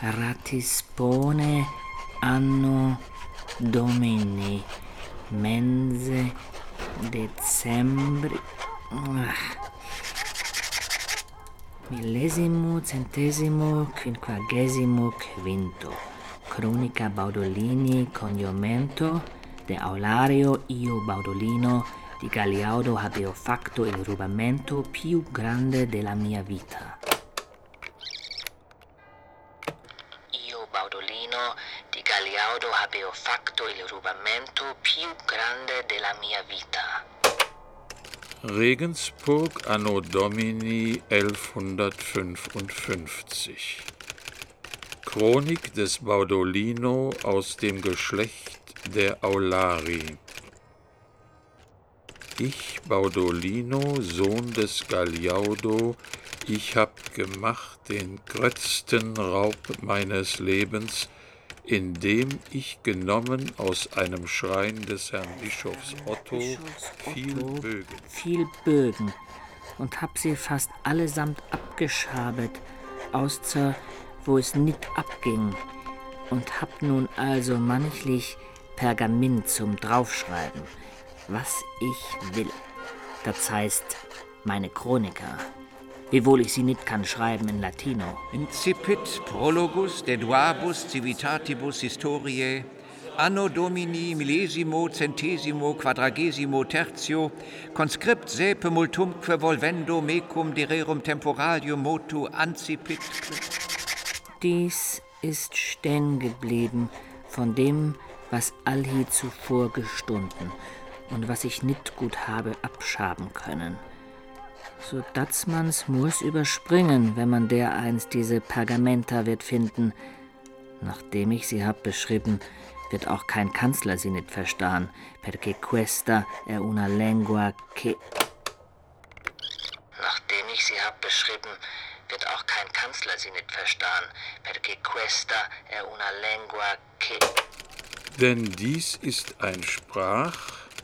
Ratispone anno Domini mense Dezembri millesimo centesimo quinquagesimo quinto Chronica Baudolini coniumento de Aulario io Baudolino di Galiaudo habeo facto il rubamento più grande della mia vita. Io Baudolino di Galiaudo habeo facto il rubamento più grande della mia vita. Regensburg anno Domini 1155. Chronik des Baudolino aus dem Geschlecht der Aulari. Ich, Baudolino, Sohn des Galiaudo, ich hab gemacht den grötzten Raub meines Lebens, indem ich genommen aus einem Schrein des Herrn Bischofs Otto viel Bögen und hab sie fast allesamt abgeschabet, außer wo es nicht abging, und hab nun also manchlich Pergament zum Draufschreiben, was ich will. Das heißt, meine Chroniker, wiewohl ich sie nicht kann schreiben in Latino. Incipit prologus deduabus civitatibus historiae anno Domini millesimo centesimo quadragesimo tertio conscript saepe multumque volvendo mecum dererum temporalium motu ancipit. Dies ist stehen geblieben von dem, was allhi zuvor gestunden und was ich nicht gut habe abschaben können. So dass man's muss überspringen, wenn man dereinst diese Pergamenta wird finden. Nachdem ich sie hab beschrieben, wird auch kein Kanzler sie nicht verstehen, perché questa è una lingua che... Nachdem ich sie hab beschrieben, wird auch kein Kanzler sie nicht verstehen, perché questa è una lingua che... Denn dies ist ein Sprach,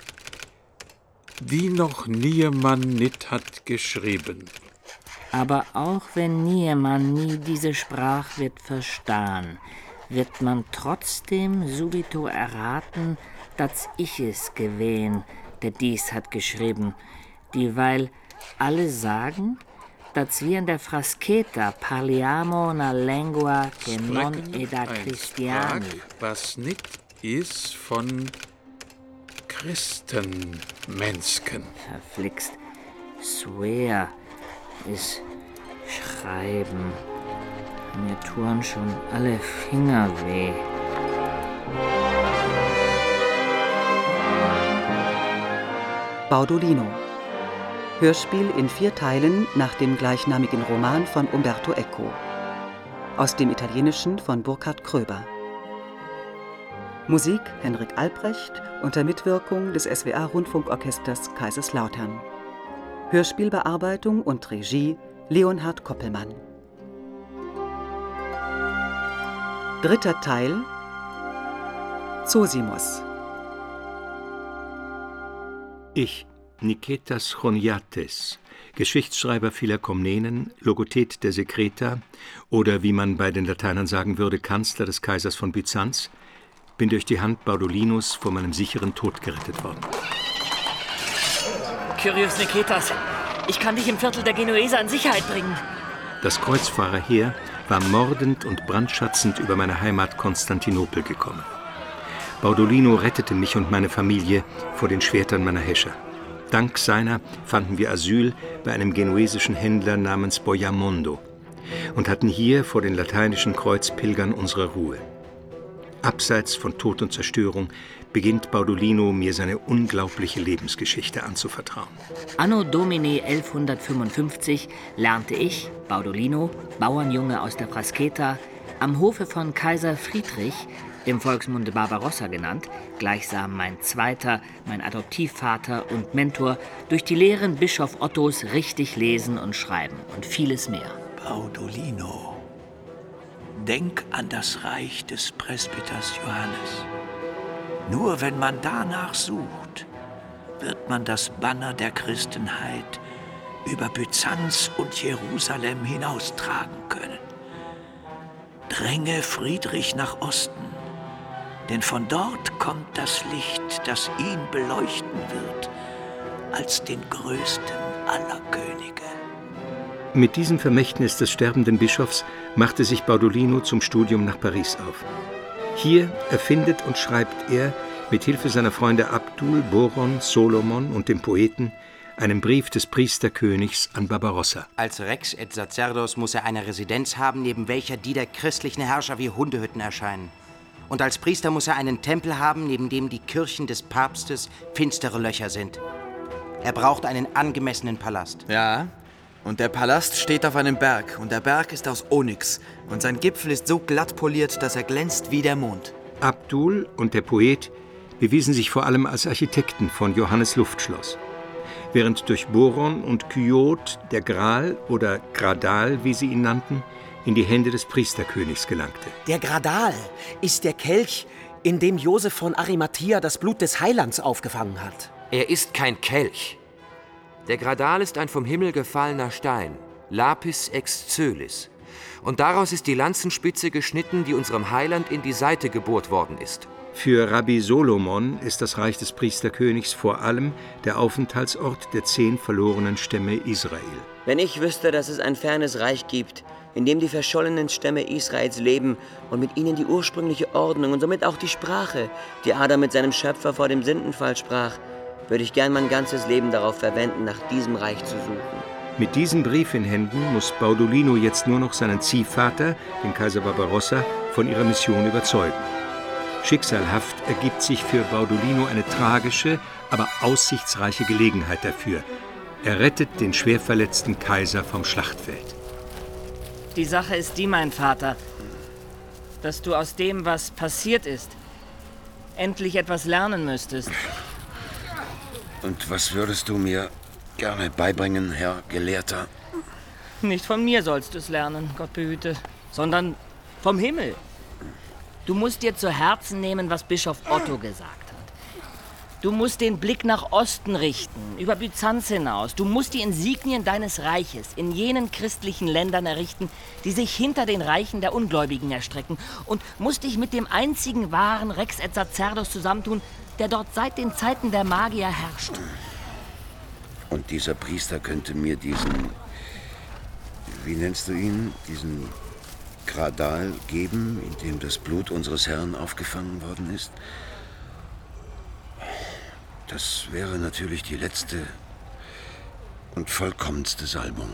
die noch niemann nicht hat geschrieben. Aber auch wenn niemann nie diese Sprach wird verstehen, wird man trotzdem subito erraten, dass ich es gewesen, der dies hat geschrieben, dieweil alle sagen, dass wir in der Frascheta parliamo una lingua che non è da cristiani. Was nicht ist von Christenmensken. Verflixt, swear ist schreiben. Mir tun schon alle Finger weh. Baudolino. Hörspiel in 4 Teilen nach dem gleichnamigen Roman von Umberto Eco. Aus dem Italienischen von Burkhard Kröber. Musik Henrik Albrecht unter Mitwirkung des SWR-Rundfunkorchesters Kaiserslautern. Hörspielbearbeitung und Regie Leonhard Koppelmann. 3. Teil Zosimus. Ich, Niketas Choniates, Geschichtsschreiber vieler Komnenen, Logothet der Secreta oder wie man bei den Lateinern sagen würde, Kanzler des Kaisers von Byzanz, bin durch die Hand Baudolinos vor meinem sicheren Tod gerettet worden. Kyrios Niketas, ich kann dich im Viertel der Genueser in Sicherheit bringen. Das Kreuzfahrerheer war mordend und brandschatzend über meine Heimat Konstantinopel gekommen. Baudolino rettete mich und meine Familie vor den Schwertern meiner Häscher. Dank seiner fanden wir Asyl bei einem genuesischen Händler namens Bojamondo und hatten hier vor den lateinischen Kreuzpilgern unsere Ruhe. Abseits von Tod und Zerstörung beginnt Baudolino, mir seine unglaubliche Lebensgeschichte anzuvertrauen. Anno Domini 1155 lernte ich, Baudolino, Bauernjunge aus der Frascheta, am Hofe von Kaiser Friedrich, im Volksmunde Barbarossa genannt, gleichsam mein zweiter, mein Adoptivvater und Mentor, durch die Lehren Bischof Ottos richtig lesen und schreiben und vieles mehr. Baudolino, denk an das Reich des Presbyters Johannes. Nur wenn man danach sucht, wird man das Banner der Christenheit über Byzanz und Jerusalem hinaustragen können. dränge Friedrich nach Osten, denn von dort kommt das Licht, das ihn beleuchten wird, als den größten aller Könige. Mit diesem Vermächtnis des sterbenden Bischofs machte sich Baudolino zum Studium nach Paris auf. Hier erfindet und schreibt er, mit Hilfe seiner Freunde Abdul, Boron, Solomon und dem Poeten, einen Brief des Priesterkönigs an Barbarossa. Als Rex et Sacerdos muss er eine Residenz haben, neben welcher die der christlichen Herrscher wie Hundehütten erscheinen. Und als Priester muss er einen Tempel haben, neben dem die Kirchen des Papstes finstere Löcher sind. Er braucht einen angemessenen Palast. Ja, und der Palast steht auf einem Berg, und der Berg ist aus Onyx, und sein Gipfel ist so glatt poliert, dass er glänzt wie der Mond. Abdul und der Poet bewiesen sich vor allem als Architekten von Johannes Luftschloss. Während durch Boron und Kyot der Gral oder Gradal, wie sie ihn nannten, in die Hände des Priesterkönigs gelangte. Der Gradal ist der Kelch, in dem Josef von Arimathea das Blut des Heilands aufgefangen hat. Er ist kein Kelch. Der Gradal ist ein vom Himmel gefallener Stein, Lapis exzölis. Und daraus ist die Lanzenspitze geschnitten, die unserem Heiland in die Seite gebohrt worden ist. Für Rabbi Solomon ist das Reich des Priesterkönigs vor allem der Aufenthaltsort der 10 verlorenen Stämme Israel. Wenn ich wüsste, dass es ein fernes Reich gibt, in dem die verschollenen Stämme Israels leben und mit ihnen die ursprüngliche Ordnung und somit auch die Sprache, die Adam mit seinem Schöpfer vor dem Sündenfall sprach, würde ich gern mein ganzes Leben darauf verwenden, nach diesem Reich zu suchen. Mit diesem Brief in Händen muss Baudolino jetzt nur noch seinen Ziehvater, den Kaiser Barbarossa, von ihrer Mission überzeugen. Schicksalhaft ergibt sich für Baudolino eine tragische, aber aussichtsreiche Gelegenheit dafür. Er rettet den schwer verletzten Kaiser vom Schlachtfeld. Die Sache ist die, mein Vater, dass du aus dem, was passiert ist, endlich etwas lernen müsstest. Und was würdest du mir gerne beibringen, Herr Gelehrter? Nicht von mir sollst du es lernen, Gott behüte, sondern vom Himmel. Du musst dir zu Herzen nehmen, was Bischof Otto gesagt hat. Du musst den Blick nach Osten richten, über Byzanz hinaus. Du musst die Insignien deines Reiches in jenen christlichen Ländern errichten, die sich hinter den Reichen der Ungläubigen erstrecken, und musst dich mit dem einzigen wahren Rex et Sacerdos zusammentun, der dort seit den Zeiten der Magier herrscht. Und dieser Priester könnte mir diesen, wie nennst du ihn, diesen Gradal geben, in dem das Blut unseres Herrn aufgefangen worden ist? Das wäre natürlich die letzte und vollkommenste Salbung.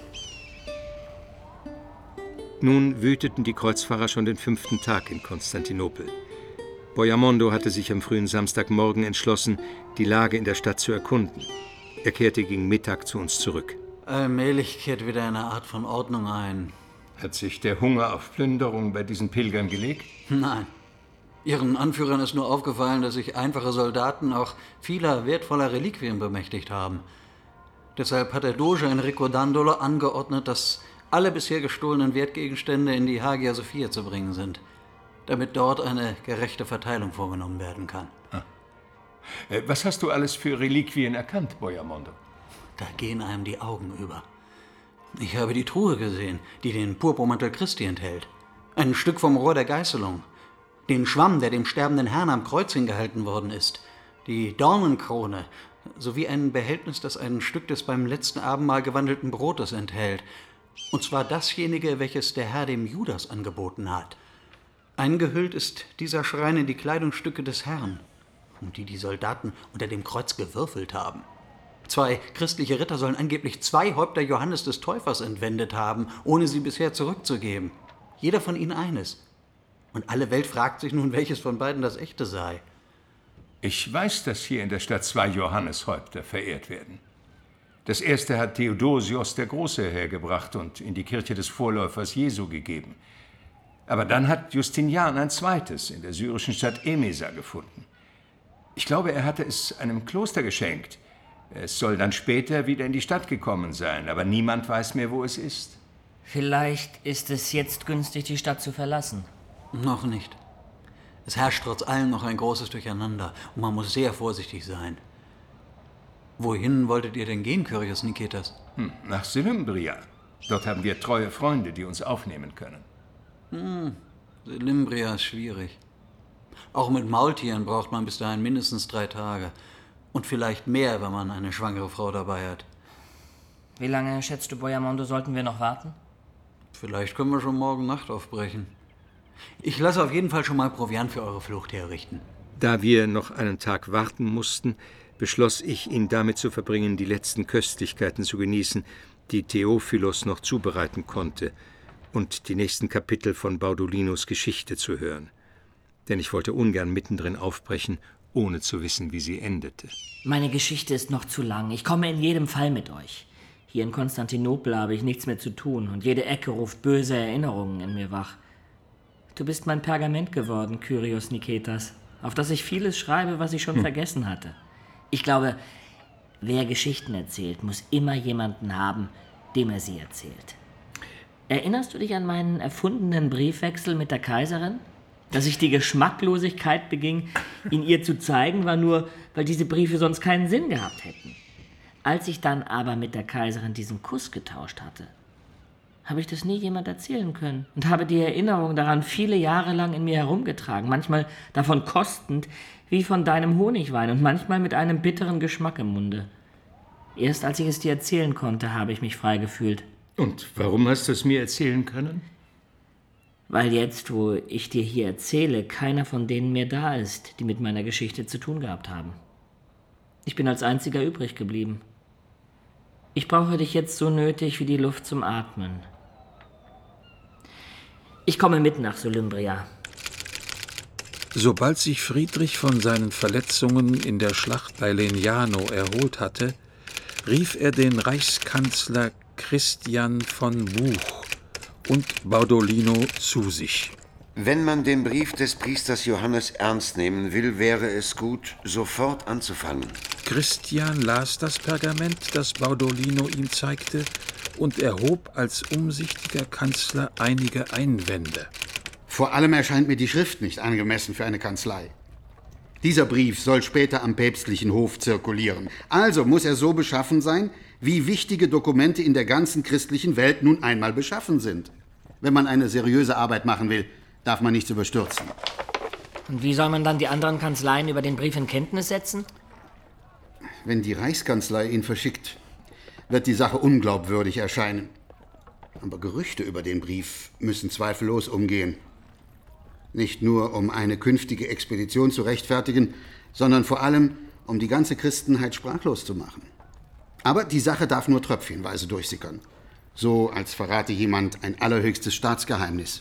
Nun wüteten die Kreuzfahrer schon den 5. Tag in Konstantinopel. Bojamondo hatte sich am frühen Samstagmorgen entschlossen, die Lage in der Stadt zu erkunden. Er kehrte gegen Mittag zu uns zurück. Allmählich kehrt wieder eine Art von Ordnung ein. Hat sich der Hunger auf Plünderung bei diesen Pilgern gelegt? Nein. Ihren Anführern ist nur aufgefallen, dass sich einfache Soldaten auch vieler wertvoller Reliquien bemächtigt haben. Deshalb hat der Doge Enrico Dandolo angeordnet, dass alle bisher gestohlenen Wertgegenstände in die Hagia Sophia zu bringen sind, damit dort eine gerechte Verteilung vorgenommen werden kann. Was hast du alles für Reliquien erkannt, Bojamondo? Da gehen einem die Augen über. Ich habe die Truhe gesehen, die den Purpurmantel Christi enthält. Ein Stück vom Rohr der Geißelung. Den Schwamm, der dem sterbenden Herrn am Kreuz hingehalten worden ist. Die Dornenkrone, sowie ein Behältnis, das ein Stück des beim letzten Abendmahl gewandelten Brotes enthält. Und zwar dasjenige, welches der Herr dem Judas angeboten hat. Eingehüllt ist dieser Schrein in die Kleidungsstücke des Herrn, um die die Soldaten unter dem Kreuz gewürfelt haben. 2 christliche Ritter sollen angeblich 2 Häupter Johannes des Täufers entwendet haben, ohne sie bisher zurückzugeben. Jeder von ihnen eines. Und alle Welt fragt sich nun, welches von beiden das echte sei. Ich weiß, dass hier in der Stadt 2 Johanneshäupter verehrt werden. Das erste hat Theodosios der Große hergebracht und in die Kirche des Vorläufers Jesu gegeben. Aber dann hat Justinian ein zweites in der syrischen Stadt Emesa gefunden. Ich glaube, er hatte es einem Kloster geschenkt. Es soll dann später wieder in die Stadt gekommen sein, aber niemand weiß mehr, wo es ist. Vielleicht ist es jetzt günstig, die Stadt zu verlassen. Noch nicht. Es herrscht trotz allem noch ein großes Durcheinander und man muss sehr vorsichtig sein. Wohin wolltet ihr denn gehen, Kyrios Niketas? Nach Selymbria. Dort haben wir treue Freunde, die uns aufnehmen können. Selymbria ist schwierig. Auch mit Maultieren braucht man bis dahin mindestens 3 Tage. Und vielleicht mehr, wenn man eine schwangere Frau dabei hat. Wie lange, schätzt du, Boyamondo, sollten wir noch warten? Vielleicht können wir schon morgen Nacht aufbrechen. Ich lasse auf jeden Fall schon mal Proviant für eure Flucht herrichten. Da wir noch einen Tag warten mussten, beschloss ich, ihn damit zu verbringen, die letzten Köstlichkeiten zu genießen, die Theophilos noch zubereiten konnte, und die nächsten Kapitel von Baudolinos Geschichte zu hören. Denn ich wollte ungern mittendrin aufbrechen, ohne zu wissen, wie sie endete. Meine Geschichte ist noch zu lang. Ich komme in jedem Fall mit euch. Hier in Konstantinopel habe ich nichts mehr zu tun und jede Ecke ruft böse Erinnerungen in mir wach. Du bist mein Pergament geworden, Kyrios Niketas, auf das ich vieles schreibe, was ich schon vergessen hatte. Ich glaube, wer Geschichten erzählt, muss immer jemanden haben, dem er sie erzählt. Erinnerst du dich an meinen erfundenen Briefwechsel mit der Kaiserin? Dass ich die Geschmacklosigkeit beging, ihn ihr zu zeigen, war nur, weil diese Briefe sonst keinen Sinn gehabt hätten. Als ich dann aber mit der Kaiserin diesen Kuss getauscht hatte, habe ich das nie jemand erzählen können und habe die Erinnerung daran viele Jahre lang in mir herumgetragen, manchmal davon kostend, wie von deinem Honigwein und manchmal mit einem bitteren Geschmack im Munde. Erst als ich es dir erzählen konnte, habe ich mich frei gefühlt. Und warum hast du es mir erzählen können? Weil jetzt, wo ich dir hier erzähle, keiner von denen mehr da ist, die mit meiner Geschichte zu tun gehabt haben. Ich bin als einziger übrig geblieben. Ich brauche dich jetzt so nötig wie die Luft zum Atmen. Ich komme mit nach Selymbria. Sobald sich Friedrich von seinen Verletzungen in der Schlacht bei Legnano erholt hatte, rief er den Reichskanzler Christian von Buch und Baudolino zu sich. Wenn man den Brief des Priesters Johannes ernst nehmen will, wäre es gut, sofort anzufangen. Christian las das Pergament, das Baudolino ihm zeigte, und erhob als umsichtiger Kanzler einige Einwände. Vor allem erscheint mir die Schrift nicht angemessen für eine Kanzlei. Dieser Brief soll später am päpstlichen Hof zirkulieren. Also muss er so beschaffen sein, wie wichtige Dokumente in der ganzen christlichen Welt nun einmal beschaffen sind. Wenn man eine seriöse Arbeit machen will, darf man nichts überstürzen. Und wie soll man dann die anderen Kanzleien über den Brief in Kenntnis setzen? Wenn die Reichskanzlei ihn verschickt, wird die Sache unglaubwürdig erscheinen. Aber Gerüchte über den Brief müssen zweifellos umgehen. Nicht nur, um eine künftige Expedition zu rechtfertigen, sondern vor allem, um die ganze Christenheit sprachlos zu machen. Aber die Sache darf nur tröpfchenweise durchsickern. So, als verrate jemand ein allerhöchstes Staatsgeheimnis.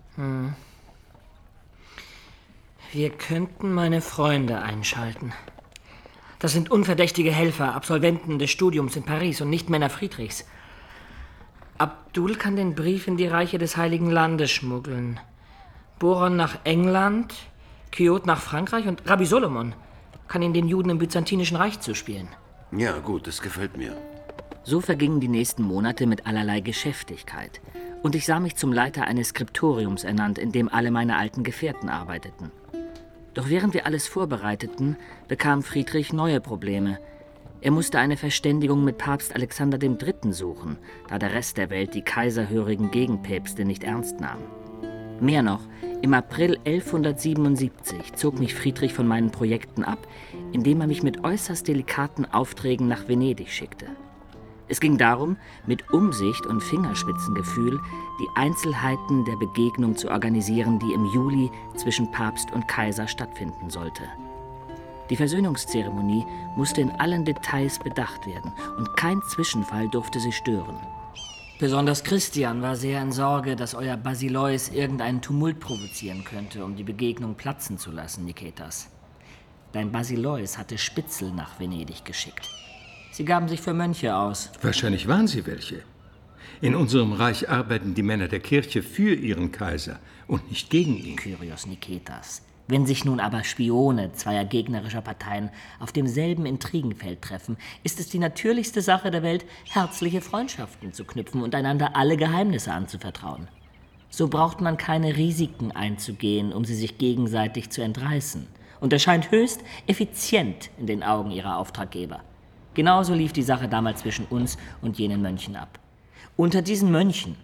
Wir könnten meine Freunde einschalten. Das sind unverdächtige Helfer, Absolventen des Studiums in Paris und nicht Männer Friedrichs. Abdul kann den Brief in die Reiche des Heiligen Landes schmuggeln. Boron nach England, Kyot nach Frankreich und Rabbi Solomon kann ihn den Juden im Byzantinischen Reich zuspielen. Ja, gut, das gefällt mir. So vergingen die nächsten Monate mit allerlei Geschäftigkeit. Und ich sah mich zum Leiter eines Skriptoriums ernannt, in dem alle meine alten Gefährten arbeiteten. Doch während wir alles vorbereiteten, bekam Friedrich neue Probleme. Er musste eine Verständigung mit Papst Alexander III. Suchen, da der Rest der Welt die kaiserhörigen Gegenpäpste nicht ernst nahm. Mehr noch, im April 1177 zog mich Friedrich von meinen Projekten ab, indem er mich mit äußerst delikaten Aufträgen nach Venedig schickte. Es ging darum, mit Umsicht und Fingerspitzengefühl die Einzelheiten der Begegnung zu organisieren, die im Juli zwischen Papst und Kaiser stattfinden sollte. Die Versöhnungszeremonie musste in allen Details bedacht werden und kein Zwischenfall durfte sie stören. Besonders Christian war sehr in Sorge, dass euer Basileus irgendeinen Tumult provozieren könnte, um die Begegnung platzen zu lassen, Niketas. Dein Basileus hatte Spitzel nach Venedig geschickt. Sie gaben sich für Mönche aus. Wahrscheinlich waren sie welche. In unserem Reich arbeiten die Männer der Kirche für ihren Kaiser und nicht gegen ihn. Kyrios Niketas. Wenn sich nun aber Spione zweier gegnerischer Parteien auf demselben Intrigenfeld treffen, ist es die natürlichste Sache der Welt, herzliche Freundschaften zu knüpfen und einander alle Geheimnisse anzuvertrauen. So braucht man keine Risiken einzugehen, um sie sich gegenseitig zu entreißen, und erscheint höchst effizient in den Augen ihrer Auftraggeber. Genauso lief die Sache damals zwischen uns und jenen Mönchen ab. Unter diesen Mönchen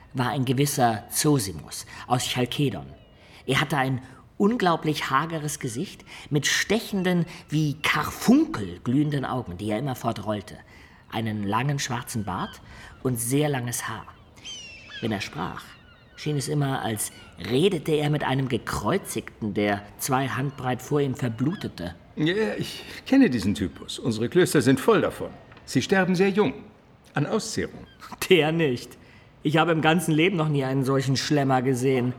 war ein gewisser Zosimus aus Chalkedon. Er hatte ein unglaublich hageres Gesicht mit stechenden, wie Karfunkel glühenden Augen, die er immerfort rollte, einen langen schwarzen Bart und sehr langes Haar. Wenn er sprach, schien es immer, als redete er mit einem Gekreuzigten, der 2 Handbreit vor ihm verblutete. Ja, ich kenne diesen Typus. Unsere Klöster sind voll davon. Sie sterben sehr jung. An Auszehrung. Der nicht. Ich habe im ganzen Leben noch nie einen solchen Schlemmer gesehen.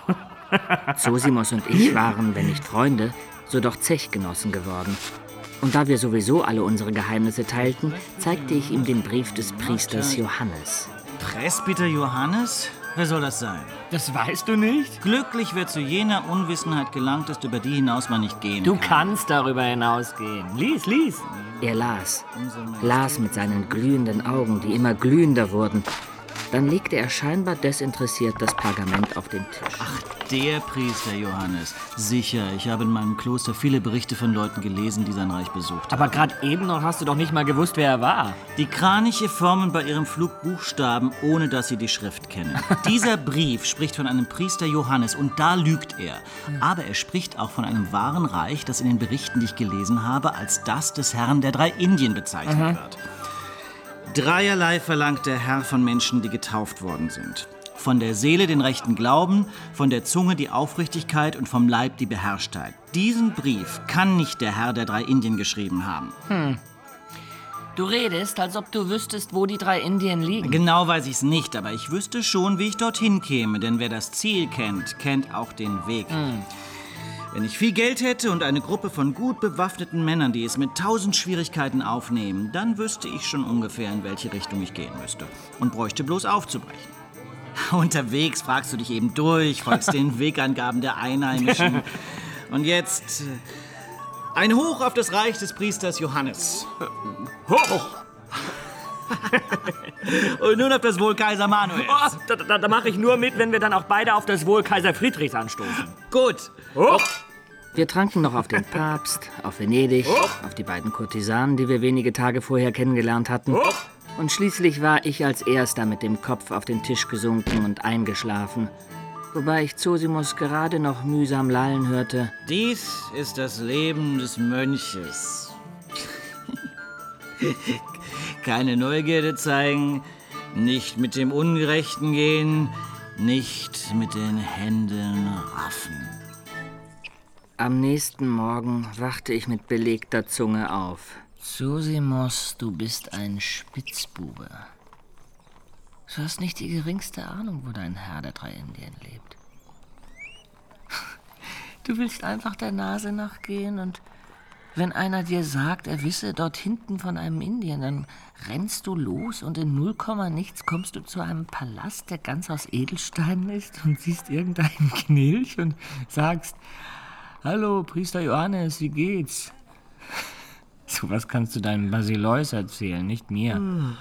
Zosimus und ich waren, wenn nicht Freunde, so doch Zechgenossen geworden. Und da wir sowieso alle unsere Geheimnisse teilten, zeigte ich ihm den Brief des Priesters Johannes. Presbyter Johannes? Wer soll das sein? Das weißt du nicht? Glücklich, wer zu jener Unwissenheit gelangt ist, über die hinaus man nicht gehen Du kann. kannst darüber hinausgehen. Lies. Er las mit seinen glühenden Augen, die immer glühender wurden. Dann legte er scheinbar desinteressiert das Pergament auf den Tisch. Ach, der Priester Johannes. Sicher, ich habe in meinem Kloster viele Berichte von Leuten gelesen, die sein Reich besucht haben. Aber gerade eben noch hast du doch nicht mal gewusst, wer er war. Die Kraniche formen bei ihrem Flug Buchstaben, ohne dass sie die Schrift kennen. Dieser Brief spricht von einem Priester Johannes und da lügt er. Aber er spricht auch von einem wahren Reich, das in den Berichten, die ich gelesen habe, als das des Herrn der 3 Indien bezeichnet wird. Dreierlei verlangt der Herr von Menschen, die getauft worden sind. Von der Seele den rechten Glauben, von der Zunge die Aufrichtigkeit und vom Leib die Beherrschtheit. Diesen Brief kann nicht der Herr der 3 Indien geschrieben haben. Du redest, als ob du wüsstest, wo die 3 Indien liegen. Genau weiß ich's nicht, aber ich wüsste schon, wie ich dorthin käme. Denn wer das Ziel kennt, kennt auch den Weg. Wenn ich viel Geld hätte und eine Gruppe von gut bewaffneten Männern, die es mit 1000 Schwierigkeiten aufnehmen, dann wüsste ich schon ungefähr, in welche Richtung ich gehen müsste. Und bräuchte bloß aufzubrechen. Unterwegs fragst du dich eben durch, folgst den Wegangaben der Einheimischen. Und jetzt ein Hoch auf das Reich des Priesters Johannes. Hoch! Und nun auf das Wohl Kaiser Manuels. Oh, da mache ich nur mit, wenn wir dann auch beide auf das Wohl Kaiser Friedrichs anstoßen. Gut. Hoch! Wir tranken noch auf den Papst, auf Venedig, auf die beiden Kurtisanen, die wir wenige Tage vorher kennengelernt hatten. Und schließlich war ich als Erster mit dem Kopf auf den Tisch gesunken und eingeschlafen, wobei ich Zosimus gerade noch mühsam lallen hörte. Dies ist das Leben des Mönches. Keine Neugierde zeigen, nicht mit dem Ungerechten gehen, nicht mit den Händen raffen. Am nächsten Morgen wachte ich mit belegter Zunge auf. Zosimus, du bist ein Spitzbube. Du hast nicht die geringste Ahnung, wo dein Herr der 3 Indien lebt. Du willst einfach der Nase nachgehen und wenn einer dir sagt, er wisse dort hinten von einem Indien, dann rennst du los und in 0, nichts kommst du zu einem Palast, der ganz aus Edelsteinen ist und siehst irgendeinen Knilch und sagst: Hallo, Priester Johannes, wie geht's? Sowas kannst du deinem Basileus erzählen, nicht mir.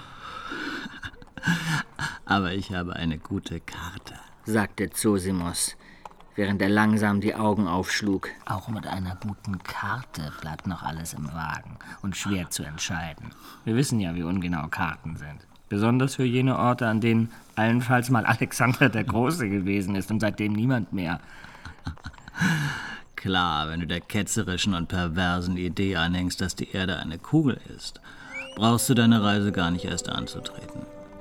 Aber ich habe eine gute Karte, sagte Zosimus, während er langsam die Augen aufschlug. Auch mit einer guten Karte bleibt noch alles im Wagen und schwer zu entscheiden. Wir wissen ja, wie ungenau Karten sind. Besonders für jene Orte, an denen allenfalls mal Alexander der Große gewesen ist und seitdem niemand mehr. Klar, wenn du der ketzerischen und perversen Idee anhängst, dass die Erde eine Kugel ist, brauchst du deine Reise gar nicht erst anzutreten.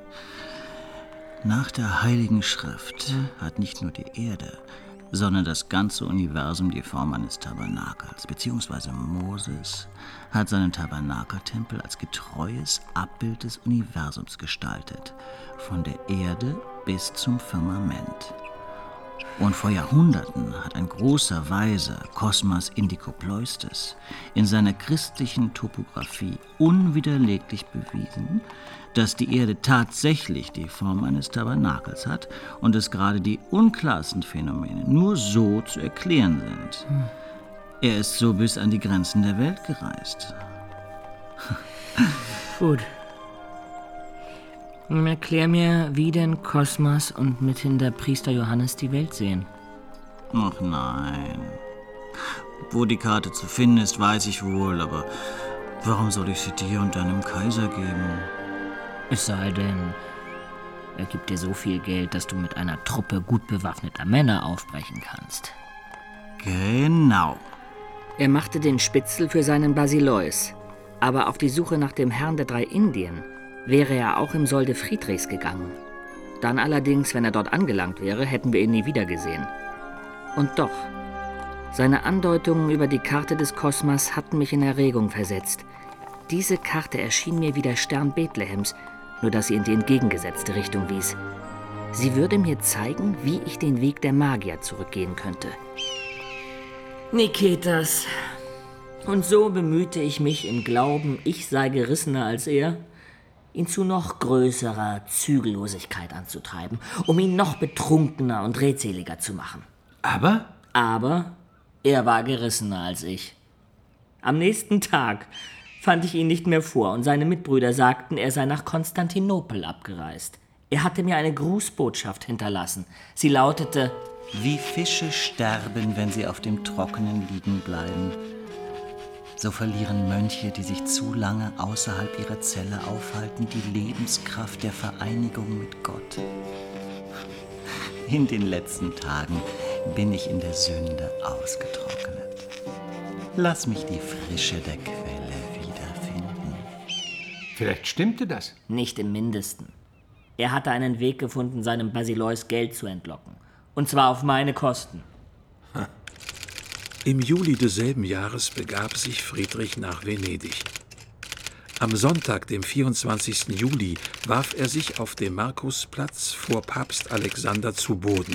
Nach der Heiligen Schrift hat nicht nur die Erde, sondern das ganze Universum die Form eines Tabernakels, beziehungsweise Moses hat seinen Tabernakeltempel als getreues Abbild des Universums gestaltet, von der Erde bis zum Firmament. Und vor Jahrhunderten hat ein großer Weise, Kosmas Indicopleustes, in seiner christlichen Topographie unwiderleglich bewiesen, dass die Erde tatsächlich die Form eines Tabernakels hat und dass gerade die unklarsten Phänomene nur so zu erklären sind. Er ist so bis an die Grenzen der Welt gereist. Gut. Nun erklär mir, wie denn Kosmas und mithin der Priester Johannes die Welt sehen. Ach nein. Wo die Karte zu finden ist, weiß ich wohl, aber warum soll ich sie dir und deinem Kaiser geben? Es sei denn, Er gibt dir so viel Geld, dass du mit einer Truppe gut bewaffneter Männer aufbrechen kannst. Genau. Er machte den Spitzel für seinen Basileus. Aber auf die Suche nach dem Herrn der 3 Indien wäre er auch im Solde Friedrichs gegangen. Dann allerdings, wenn er dort angelangt wäre, hätten wir ihn nie wiedergesehen. Und doch, seine Andeutungen über die Karte des Kosmas hatten mich in Erregung versetzt. Diese Karte erschien mir wie der Stern Bethlehems, nur dass sie in die entgegengesetzte Richtung wies. Sie würde mir zeigen, wie ich den Weg der Magier zurückgehen könnte. Niketas. Und so bemühte ich mich im Glauben, ich sei gerissener als er, ihn zu noch größerer Zügellosigkeit anzutreiben, um ihn noch betrunkener und redseliger zu machen. Aber er war gerissener als ich. Am nächsten Tag fand ich ihn nicht mehr vor und seine Mitbrüder sagten, er sei nach Konstantinopel abgereist. Er hatte mir eine Grußbotschaft hinterlassen. Sie lautete: Wie Fische sterben, wenn sie auf dem Trockenen liegen bleiben, so verlieren Mönche, die sich zu lange außerhalb ihrer Zelle aufhalten, die Lebenskraft der Vereinigung mit Gott. In den letzten Tagen bin ich in der Sünde ausgetrocknet. Lass mich die Frische der Quelle wiederfinden. Vielleicht stimmte das. Nicht im Mindesten. Er hatte einen Weg gefunden, seinem Basileus Geld zu entlocken. Und zwar auf meine Kosten. Im Juli desselben Jahres begab sich Friedrich nach Venedig. Am Sonntag, dem 24. Juli, warf er sich auf dem Markusplatz vor Papst Alexander zu Boden.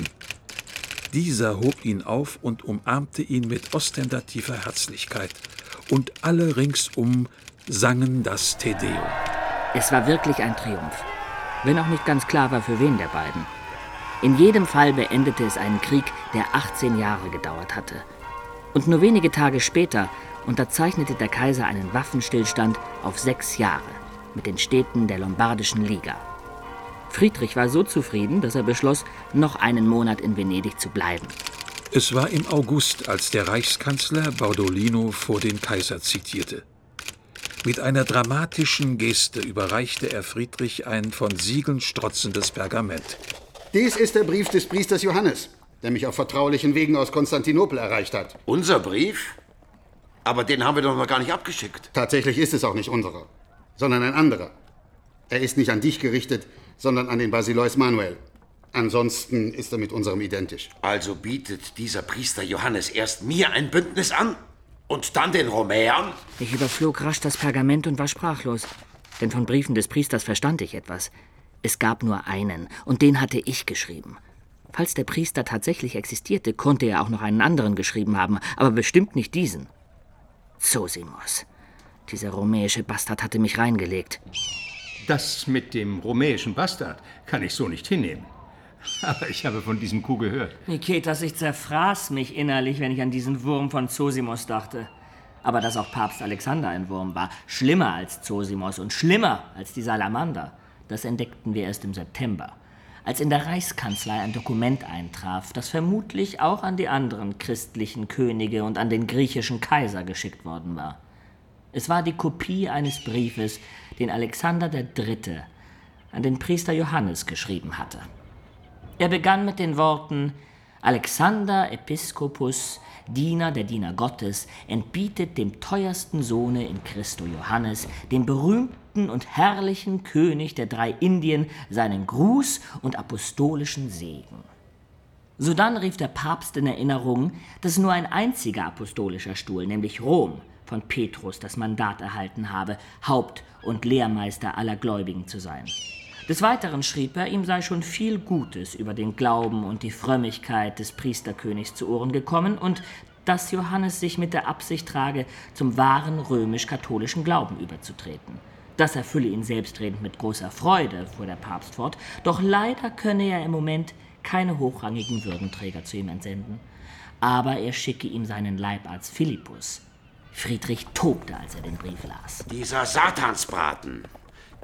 Dieser hob ihn auf und umarmte ihn mit ostentativer Herzlichkeit. Und alle ringsum sangen das Te Deum. Es war wirklich ein Triumph, wenn auch nicht ganz klar war, für wen der beiden. In jedem Fall beendete es einen Krieg, der 18 Jahre gedauert hatte. Und nur wenige Tage später unterzeichnete der Kaiser einen Waffenstillstand auf 6 Jahre mit den Städten der Lombardischen Liga. Friedrich war so zufrieden, dass er beschloss, noch einen Monat in Venedig zu bleiben. Es war im August, als der Reichskanzler Baudolino vor den Kaiser zitierte. Mit einer dramatischen Geste überreichte er Friedrich ein von Siegeln strotzendes Pergament. Dies ist der Brief des Priesters Johannes, der mich auf vertraulichen Wegen aus Konstantinopel erreicht hat. Unser Brief? Aber den haben wir doch noch gar nicht abgeschickt. Tatsächlich ist es auch nicht unserer, sondern ein anderer. Er ist nicht an dich gerichtet, sondern an den Basileus Manuel. Ansonsten ist er mit unserem identisch. Also bietet dieser Priester Johannes erst mir ein Bündnis an und dann den Rumäern? Ich überflog rasch das Pergament und war sprachlos. Denn von Briefen des Priesters verstand ich etwas. Es gab nur einen, und den hatte ich geschrieben. Falls der Priester tatsächlich existierte, konnte er auch noch einen anderen geschrieben haben, aber bestimmt nicht diesen. Zosimos. Dieser rumäische Bastard hatte mich reingelegt. Das mit dem rumäischen Bastard kann ich so nicht hinnehmen. Aber ich habe von diesem Coup gehört. Niketas, ich zerfraß mich innerlich, wenn ich an diesen Wurm von Zosimos dachte. Aber dass auch Papst Alexander ein Wurm war, schlimmer als Zosimos und schlimmer als die Salamander, das entdeckten wir erst im September, als in der Reichskanzlei ein Dokument eintraf, das vermutlich auch an die anderen christlichen Könige und an den griechischen Kaiser geschickt worden war. Es war die Kopie eines Briefes, den Alexander III. An den Priester Johannes geschrieben hatte. Er begann mit den Worten: Alexander Episcopus, Diener der Diener Gottes, entbietet dem teuersten Sohne in Christo Johannes, dem berühmten und herrlichen König der 3 Indien, seinen Gruß und apostolischen Segen. Sodann rief der Papst in Erinnerung, dass nur ein einziger apostolischer Stuhl, nämlich Rom, von Petrus das Mandat erhalten habe, Haupt- und Lehrmeister aller Gläubigen zu sein. Des Weiteren schrieb er, ihm sei schon viel Gutes über den Glauben und die Frömmigkeit des Priesterkönigs zu Ohren gekommen und dass Johannes sich mit der Absicht trage, zum wahren römisch-katholischen Glauben überzutreten. Das erfülle ihn selbstredend mit großer Freude, fuhr der Papst fort, doch leider könne er im Moment keine hochrangigen Würdenträger zu ihm entsenden. Aber er schicke ihm seinen Leibarzt Philippus. Friedrich tobte, als er den Brief las. Dieser Satansbraten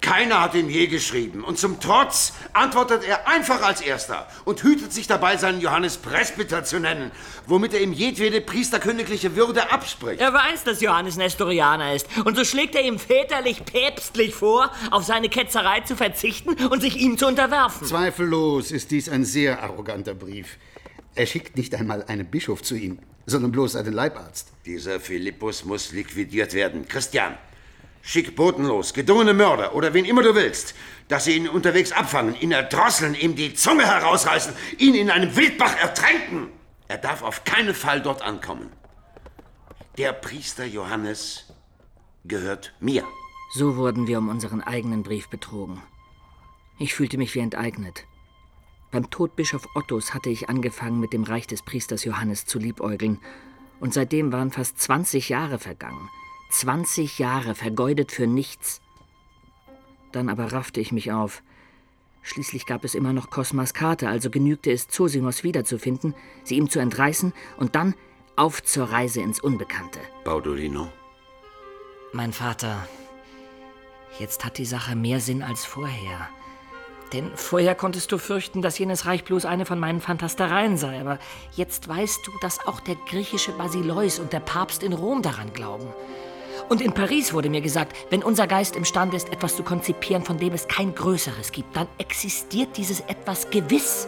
Keiner hat ihn je geschrieben. Und zum Trotz antwortet er einfach als Erster und hütet sich dabei, seinen Johannes Presbyter zu nennen, womit er ihm jedwede priesterkönigliche Würde abspricht. Er weiß, dass Johannes Nestorianer ist. Und so schlägt er ihm väterlich, päpstlich vor, auf seine Ketzerei zu verzichten und sich ihm zu unterwerfen. Zweifellos ist dies ein sehr arroganter Brief. Er schickt nicht einmal einen Bischof zu ihm, sondern bloß einen Leibarzt. Dieser Philippus muss liquidiert werden. Christian, schick Boten los, gedungene Mörder oder wen immer du willst, dass sie ihn unterwegs abfangen, ihn erdrosseln, ihm die Zunge herausreißen, ihn in einem Wildbach ertränken. Er darf auf keinen Fall dort ankommen. Der Priester Johannes gehört mir. So wurden wir um unseren eigenen Brief betrogen. Ich fühlte mich wie enteignet. Beim Tod Bischof Ottos hatte ich angefangen, mit dem Reich des Priesters Johannes zu liebäugeln. Und seitdem waren fast 20 Jahre vergangen. 20 Jahre vergeudet für nichts. Dann aber raffte ich mich auf. Schließlich gab es immer noch Cosmas Karte, also genügte es, Zosimos wiederzufinden, sie ihm zu entreißen und dann auf zur Reise ins Unbekannte. Baudolino? Mein Vater, jetzt hat die Sache mehr Sinn als vorher. Denn vorher konntest du fürchten, dass jenes Reich bloß eine von meinen Fantastereien sei. Aber jetzt weißt du, dass auch der griechische Basileus und der Papst in Rom daran glauben. Und in Paris wurde mir gesagt, wenn unser Geist imstande ist, etwas zu konzipieren, von dem es kein Größeres gibt, dann existiert dieses Etwas gewiss.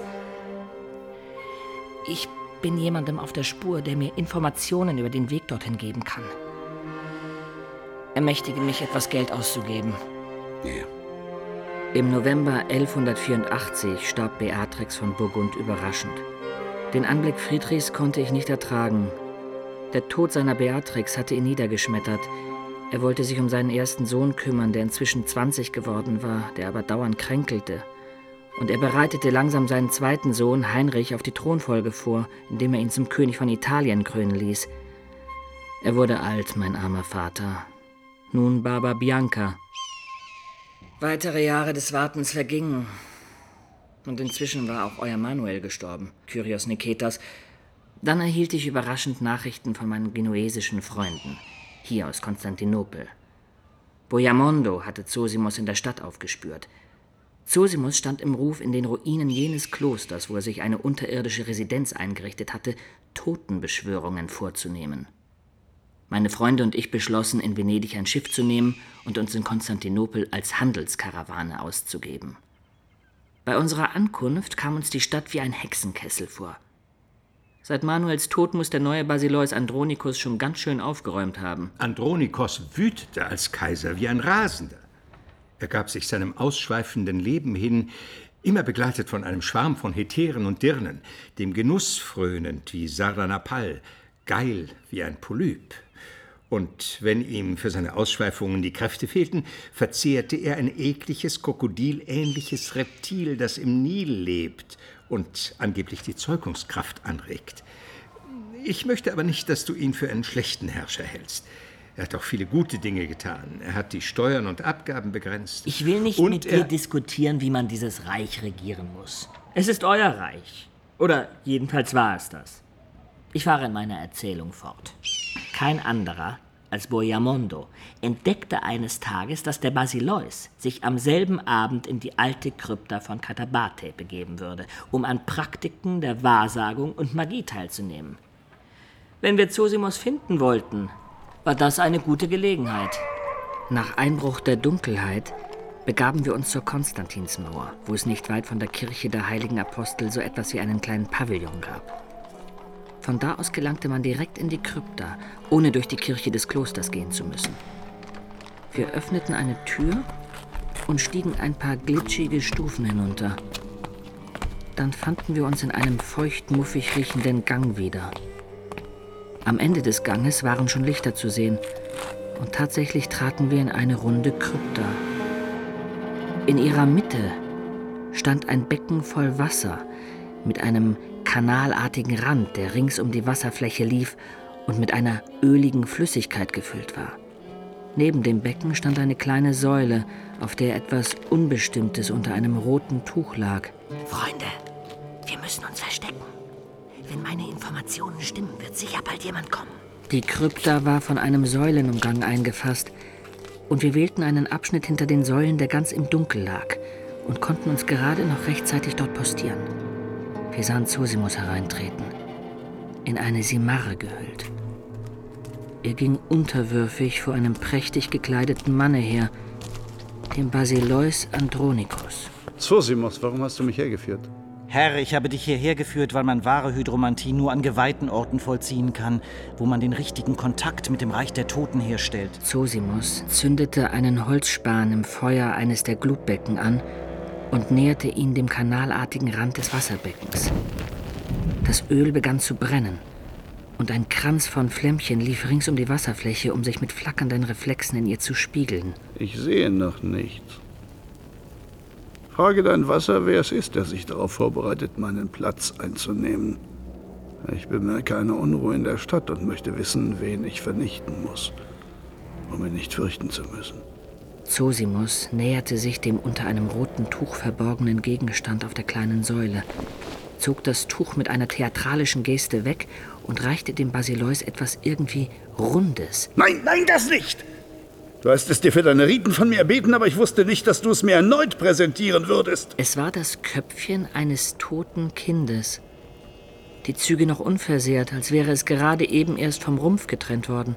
Ich bin jemandem auf der Spur, der mir Informationen über den Weg dorthin geben kann. Ermächtige mich, etwas Geld auszugeben. Ja. Im November 1184 starb Beatrix von Burgund überraschend. Den Anblick Friedrichs konnte ich nicht ertragen. Der Tod seiner Beatrix hatte ihn niedergeschmettert. Er wollte sich um seinen ersten Sohn kümmern, der inzwischen 20 geworden war, der aber dauernd kränkelte. Und er bereitete langsam seinen zweiten Sohn, Heinrich, auf die Thronfolge vor, indem er ihn zum König von Italien krönen ließ. Er wurde alt, mein armer Vater. Nun Baba Bianca. Weitere Jahre des Wartens vergingen. Und inzwischen war auch euer Manuel gestorben, Kyrios Niketas. Dann erhielt ich überraschend Nachrichten von meinen genuesischen Freunden, hier aus Konstantinopel. Bojamondo hatte Zosimos in der Stadt aufgespürt. Zosimos stand im Ruf, in den Ruinen jenes Klosters, wo er sich eine unterirdische Residenz eingerichtet hatte, Totenbeschwörungen vorzunehmen. Meine Freunde und ich beschlossen, in Venedig ein Schiff zu nehmen und uns in Konstantinopel als Handelskarawane auszugeben. Bei unserer Ankunft kam uns die Stadt wie ein Hexenkessel vor. Seit Manuels Tod muss der neue Basileus Andronikos schon ganz schön aufgeräumt haben. Andronikos wütete als Kaiser wie ein Rasender. Er gab sich seinem ausschweifenden Leben hin, immer begleitet von einem Schwarm von Hetären und Dirnen, dem Genuss frönend wie Sardanapal, geil wie ein Polyp. Und wenn ihm für seine Ausschweifungen die Kräfte fehlten, verzehrte er ein ekliges, krokodilähnliches Reptil, das im Nil lebt und angeblich die Zeugungskraft anregt. Ich möchte aber nicht, dass du ihn für einen schlechten Herrscher hältst. Er hat auch viele gute Dinge getan. Er hat die Steuern und Abgaben begrenzt. Ich will nicht mit dir diskutieren, wie man dieses Reich regieren muss. Es ist euer Reich. Oder jedenfalls war es das. Ich fahre in meiner Erzählung fort. Kein anderer als Bojamondo entdeckte eines Tages, dass der Basileus sich am selben Abend in die alte Krypta von Katabate begeben würde, um an Praktiken der Wahrsagung und Magie teilzunehmen. Wenn wir Zosimos finden wollten, war das eine gute Gelegenheit. Nach Einbruch der Dunkelheit begaben wir uns zur Konstantinsmauer, wo es nicht weit von der Kirche der Heiligen Apostel so etwas wie einen kleinen Pavillon gab. Von da aus gelangte man direkt in die Krypta, ohne durch die Kirche des Klosters gehen zu müssen. Wir öffneten eine Tür und stiegen ein paar glitschige Stufen hinunter. Dann fanden wir uns in einem feucht-muffig riechenden Gang wieder. Am Ende des Ganges waren schon Lichter zu sehen und tatsächlich traten wir in eine runde Krypta. In ihrer Mitte stand ein Becken voll Wasser mit einem kanalartigen Rand, der rings um die Wasserfläche lief und mit einer öligen Flüssigkeit gefüllt war. Neben dem Becken stand eine kleine Säule, auf der etwas Unbestimmtes unter einem roten Tuch lag. Freunde, wir müssen uns verstecken. Wenn meine Informationen stimmen, wird sicher bald jemand kommen. Die Krypta war von einem Säulenumgang eingefasst. und wir wählten einen Abschnitt hinter den Säulen, der ganz im Dunkel lag, und konnten uns gerade noch rechtzeitig dort postieren. Wir sahen Zosimus hereintreten, in eine Simarre gehüllt. Er ging unterwürfig vor einem prächtig gekleideten Manne her, dem Basileus Andronikos. Zosimus, warum hast du mich hergeführt? Herr, ich habe dich hierher geführt, weil man wahre Hydromantie nur an geweihten Orten vollziehen kann, wo man den richtigen Kontakt mit dem Reich der Toten herstellt. Zosimus zündete einen Holzspan im Feuer eines der Glutbecken an und näherte ihn dem kanalartigen Rand des Wasserbeckens. Das Öl begann zu brennen, und ein Kranz von Flämmchen lief rings um die Wasserfläche, um sich mit flackernden Reflexen in ihr zu spiegeln. Ich sehe noch nichts. Frage dein Wasser, wer es ist, der sich darauf vorbereitet, meinen Platz einzunehmen. Ich bemerke eine Unruhe in der Stadt und möchte wissen, wen ich vernichten muss, um ihn nicht fürchten zu müssen. Zosimus näherte sich dem unter einem roten Tuch verborgenen Gegenstand auf der kleinen Säule, zog das Tuch mit einer theatralischen Geste weg und reichte dem Basileus etwas irgendwie Rundes. Nein, nein, das nicht! Du hast es dir für deine Riten von mir erbeten, aber ich wusste nicht, dass du es mir erneut präsentieren würdest. Es war das Köpfchen eines toten Kindes. Die Züge noch unversehrt, als wäre es gerade eben erst vom Rumpf getrennt worden.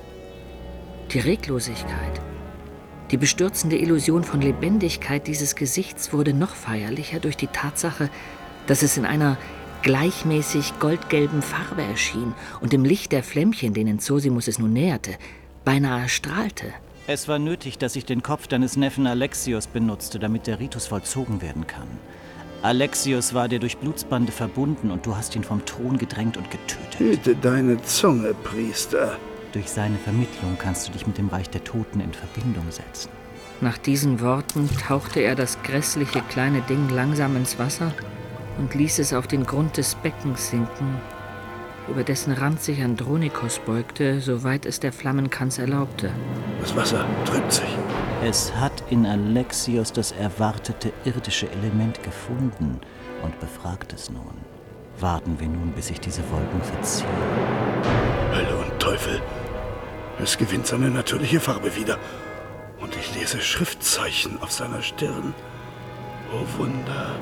Die Reglosigkeit, die bestürzende Illusion von Lebendigkeit dieses Gesichts wurde noch feierlicher durch die Tatsache, dass es in einer gleichmäßig goldgelben Farbe erschien und im Licht der Flämmchen, denen Zosimus es nun näherte, beinahe strahlte. Es war nötig, dass ich den Kopf deines Neffen Alexios benutzte, damit der Ritus vollzogen werden kann. Alexios war dir durch Blutsbande verbunden und du hast ihn vom Thron gedrängt und getötet. Hüte deine Zunge, Priester. Durch seine Vermittlung kannst du dich mit dem Reich der Toten in Verbindung setzen. Nach diesen Worten tauchte er das grässliche kleine Ding langsam ins Wasser und ließ es auf den Grund des Beckens sinken, über dessen Rand sich Andronikos beugte, soweit es der Flammenkranz erlaubte. Das Wasser trübt sich. Es hat in Alexios das erwartete irdische Element gefunden und befragt es nun. Warten wir nun, bis sich diese Wolken verziehen. Hölle und Teufel. Es gewinnt seine natürliche Farbe wieder. Und ich lese Schriftzeichen auf seiner Stirn. Oh Wunder.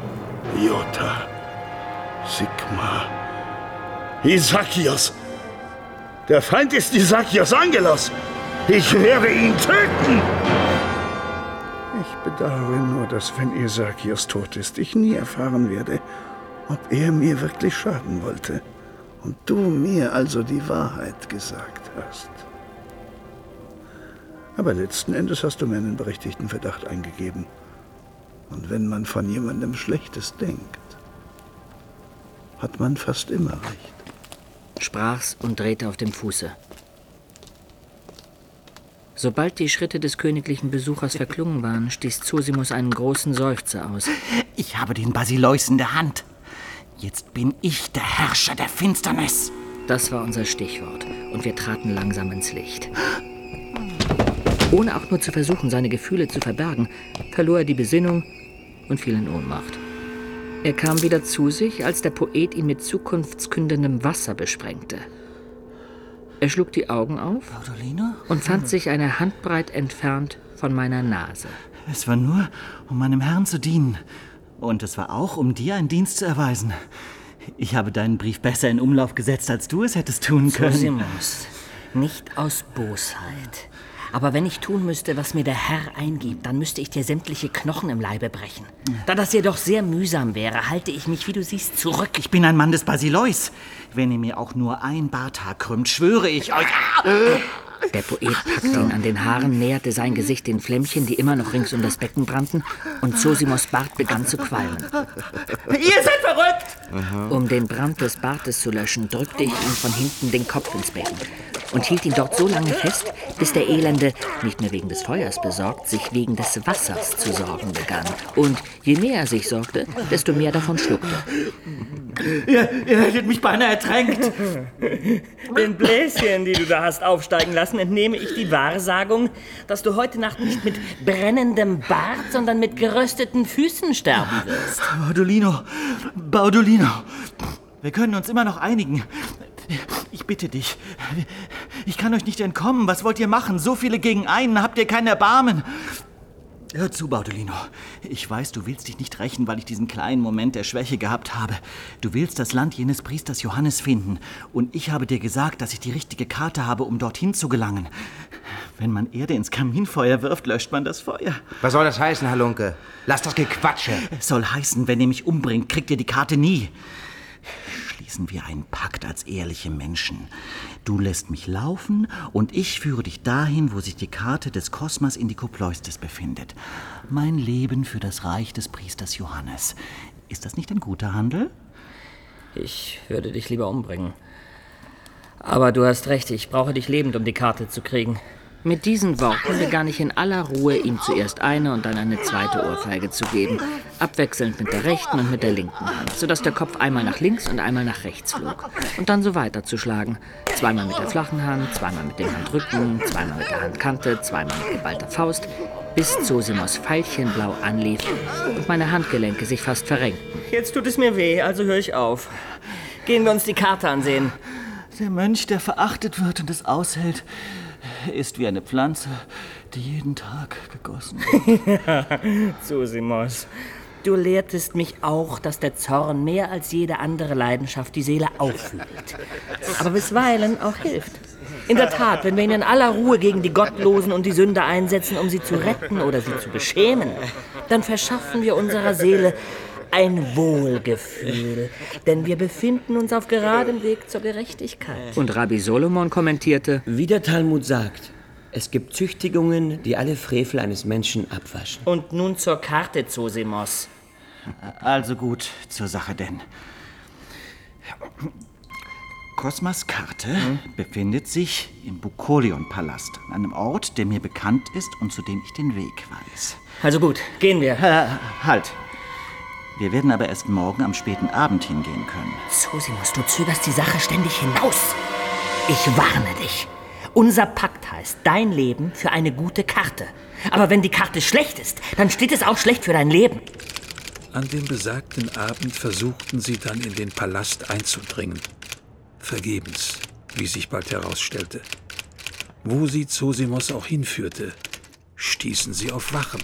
Iota. Sigma. Isakios! Der Feind ist Isakios Angelos! Ich werde ihn töten! Ich bedauere nur, dass, wenn Isakios tot ist, ich nie erfahren werde, ob er mir wirklich schaden wollte und du mir also die Wahrheit gesagt hast. Aber letzten Endes hast du mir einen berechtigten Verdacht eingegeben. Und wenn man von jemandem Schlechtes denkt, hat man fast immer recht. Sprach's und drehte auf dem Fuße. Sobald die Schritte des königlichen Besuchers verklungen waren, stieß Zosimus einen großen Seufzer aus. Ich habe den Basileus in der Hand. Jetzt bin ich der Herrscher der Finsternis. Das war unser Stichwort, und wir traten langsam ins Licht. Ohne auch nur zu versuchen, seine Gefühle zu verbergen, verlor er die Besinnung und fiel in Ohnmacht. Er kam wieder zu sich, als der Poet ihn mit zukunftskündendem Wasser besprengte. Er schlug die Augen auf und fand sich eine Handbreit entfernt von meiner Nase. Es war nur, um meinem Herrn zu dienen. Und es war auch, um dir einen Dienst zu erweisen. Ich habe deinen Brief besser in Umlauf gesetzt, als du es hättest tun können. Zosimus, nicht aus Bosheit. Aber wenn ich tun müsste, was mir der Herr eingibt, dann müsste ich dir sämtliche Knochen im Leibe brechen. Da das jedoch sehr mühsam wäre, halte ich mich, wie du siehst, zurück. Ich bin ein Mann des Basileus. Wenn ihr mir auch nur ein Barthaar krümmt, schwöre ich euch... Der Poet packte ihn an den Haaren, näherte sein Gesicht den Flämmchen, die immer noch rings um das Becken brannten, und Zosimos Bart begann zu qualmen. Ihr seid verrückt! Um den Brand des Bartes zu löschen, drückte ich ihm von hinten den Kopf ins Becken und hielt ihn dort so lange fest, bis der Elende, nicht mehr wegen des Feuers besorgt, sich wegen des Wassers zu sorgen begann. Und je mehr er sich sorgte, desto mehr davon schluckte. Ihr hättet mich beinahe ertränkt. Den Bläschen, die du da hast aufsteigen lassen, entnehme ich die Wahrsagung, dass du heute Nacht nicht mit brennendem Bart, sondern mit gerösteten Füßen sterben wirst. Baudolino, wir können uns immer noch einigen. Ich bitte dich, Ich kann euch nicht entkommen. Was wollt ihr machen? So viele gegen einen. Habt ihr kein Erbarmen? Hör zu, Baudolino. Ich weiß, du willst dich nicht rächen, weil ich diesen kleinen Moment der Schwäche gehabt habe. Du willst das Land jenes Priesters Johannes finden. Und ich habe dir gesagt, dass ich die richtige Karte habe, um dorthin zu gelangen. Wenn man Erde ins Kaminfeuer wirft, löscht man das Feuer. Was soll das heißen, Halunke? Lass das Gequatsche. Es soll heißen, wenn ihr mich umbringt, kriegt ihr die Karte nie. Schließen wir einen Pakt als ehrliche Menschen. Du lässt mich laufen und ich führe dich dahin, wo sich die Karte des Kosmas Indicopleustes befindet. Mein Leben für das Reich des Priesters Johannes. Ist das nicht ein guter Handel? Ich würde dich lieber umbringen. Aber du hast recht, ich brauche dich lebend, um die Karte zu kriegen. Mit diesen Worten begann ich in aller Ruhe, ihm zuerst eine und dann eine zweite Ohrfeige zu geben, abwechselnd mit der rechten und mit der linken Hand, sodass der Kopf einmal nach links und einmal nach rechts flog. Und dann so weiter zu schlagen. Zweimal mit der flachen Hand, zweimal mit dem Handrücken, zweimal mit der Handkante, zweimal mit geballter Faust, bis Zosimos veilchenblau anlief und meine Handgelenke sich fast verrenkten. Jetzt tut es mir weh, also höre ich auf. Gehen wir uns die Karte ansehen. Der Mönch, der verachtet wird und es aushält, ist wie eine Pflanze, die jeden Tag gegossen wird. Zosimos, du lehrtest mich auch, dass der Zorn mehr als jede andere Leidenschaft die Seele aufwühlt. Aber bisweilen auch hilft. In der Tat, wenn wir ihn in aller Ruhe gegen die Gottlosen und die Sünder einsetzen, um sie zu retten oder sie zu beschämen, dann verschaffen wir unserer Seele ein Wohlgefühl, denn wir befinden uns auf geradem Weg zur Gerechtigkeit. Und Rabbi Solomon kommentierte: Wie der Talmud sagt, es gibt Züchtigungen, die alle Frevel eines Menschen abwaschen. Und nun zur Karte, Zosimos. Also gut, zur Sache denn. Kosmas Karte befindet sich im Bukolion-Palast, an einem Ort, der mir bekannt ist und zu dem ich den Weg weiß. Also gut, gehen wir. Halt. Wir werden aber erst morgen am späten Abend hingehen können. Zosimos, du zögerst die Sache ständig hinaus. Ich warne dich. Unser Pakt heißt, dein Leben für eine gute Karte. Aber wenn die Karte schlecht ist, dann steht es auch schlecht für dein Leben. An dem besagten Abend versuchten sie dann in den Palast einzudringen. Vergebens, wie sich bald herausstellte. Wo sie Zosimos auch hinführte, stießen sie auf Wachen.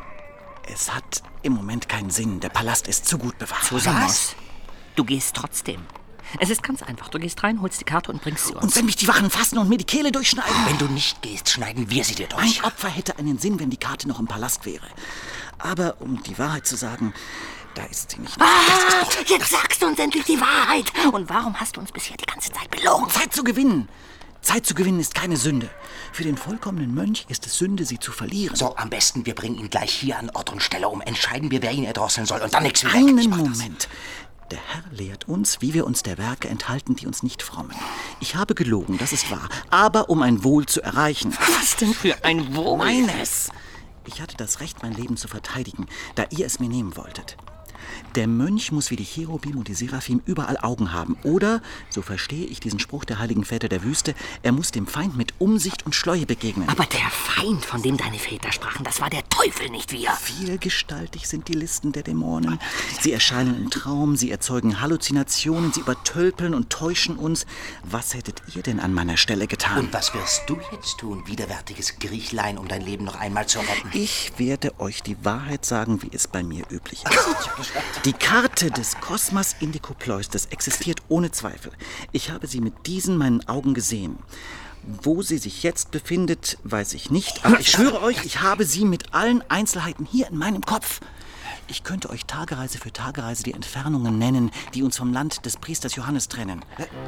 Es hat im Moment keinen Sinn. Der Palast ist zu gut bewahrt. Zosimos, du gehst trotzdem. Es ist ganz einfach. Du gehst rein, holst die Karte und bringst sie uns. Und wenn mich die Wachen fassen und mir die Kehle durchschneiden? Wenn du nicht gehst, schneiden wir sie dir durch. Mein Opfer hätte einen Sinn, wenn die Karte noch im Palast wäre. Aber um die Wahrheit zu sagen, da ist sie nicht. Jetzt sagst du uns endlich die Wahrheit. Und warum hast du uns bisher die ganze Zeit belogen? Zeit zu gewinnen. Zeit zu gewinnen ist keine Sünde. Für den vollkommenen Mönch ist es Sünde, sie zu verlieren. So, am besten, wir bringen ihn gleich hier an Ort und Stelle um. Entscheiden wir, wer ihn erdrosseln soll und dann nichts wieder. Einen Moment. Der Herr lehrt uns, wie wir uns der Werke enthalten, die uns nicht frommen. Ich habe gelogen, das ist wahr. Aber um ein Wohl zu erreichen. Was denn für ein Wohl? Meines. Ich hatte das Recht, mein Leben zu verteidigen, da ihr es mir nehmen wolltet. Der Mönch muss wie die Cherubim und die Seraphim überall Augen haben. Oder, so verstehe ich diesen Spruch der heiligen Väter der Wüste, er muss dem Feind mit Umsicht und Schleue begegnen. Aber der Feind, von dem deine Väter sprachen, das war der Teufel, nicht wir. Vielgestaltig sind die Listen der Dämonen. Sie erscheinen im Traum, sie erzeugen Halluzinationen, sie übertölpeln und täuschen uns. Was hättet ihr denn an meiner Stelle getan? Und was wirst du jetzt tun, widerwärtiges Griechlein, um dein Leben noch einmal zu retten? Ich werde euch die Wahrheit sagen, wie es bei mir üblich ist. Die Karte des Kosmas Indicopleustes existiert ohne Zweifel. Ich habe sie mit diesen meinen Augen gesehen. Wo sie sich jetzt befindet, weiß ich nicht. Aber ich schwöre euch, ich habe sie mit allen Einzelheiten hier in meinem Kopf. Ich könnte euch Tagereise für Tagereise die Entfernungen nennen, die uns vom Land des Priesters Johannes trennen.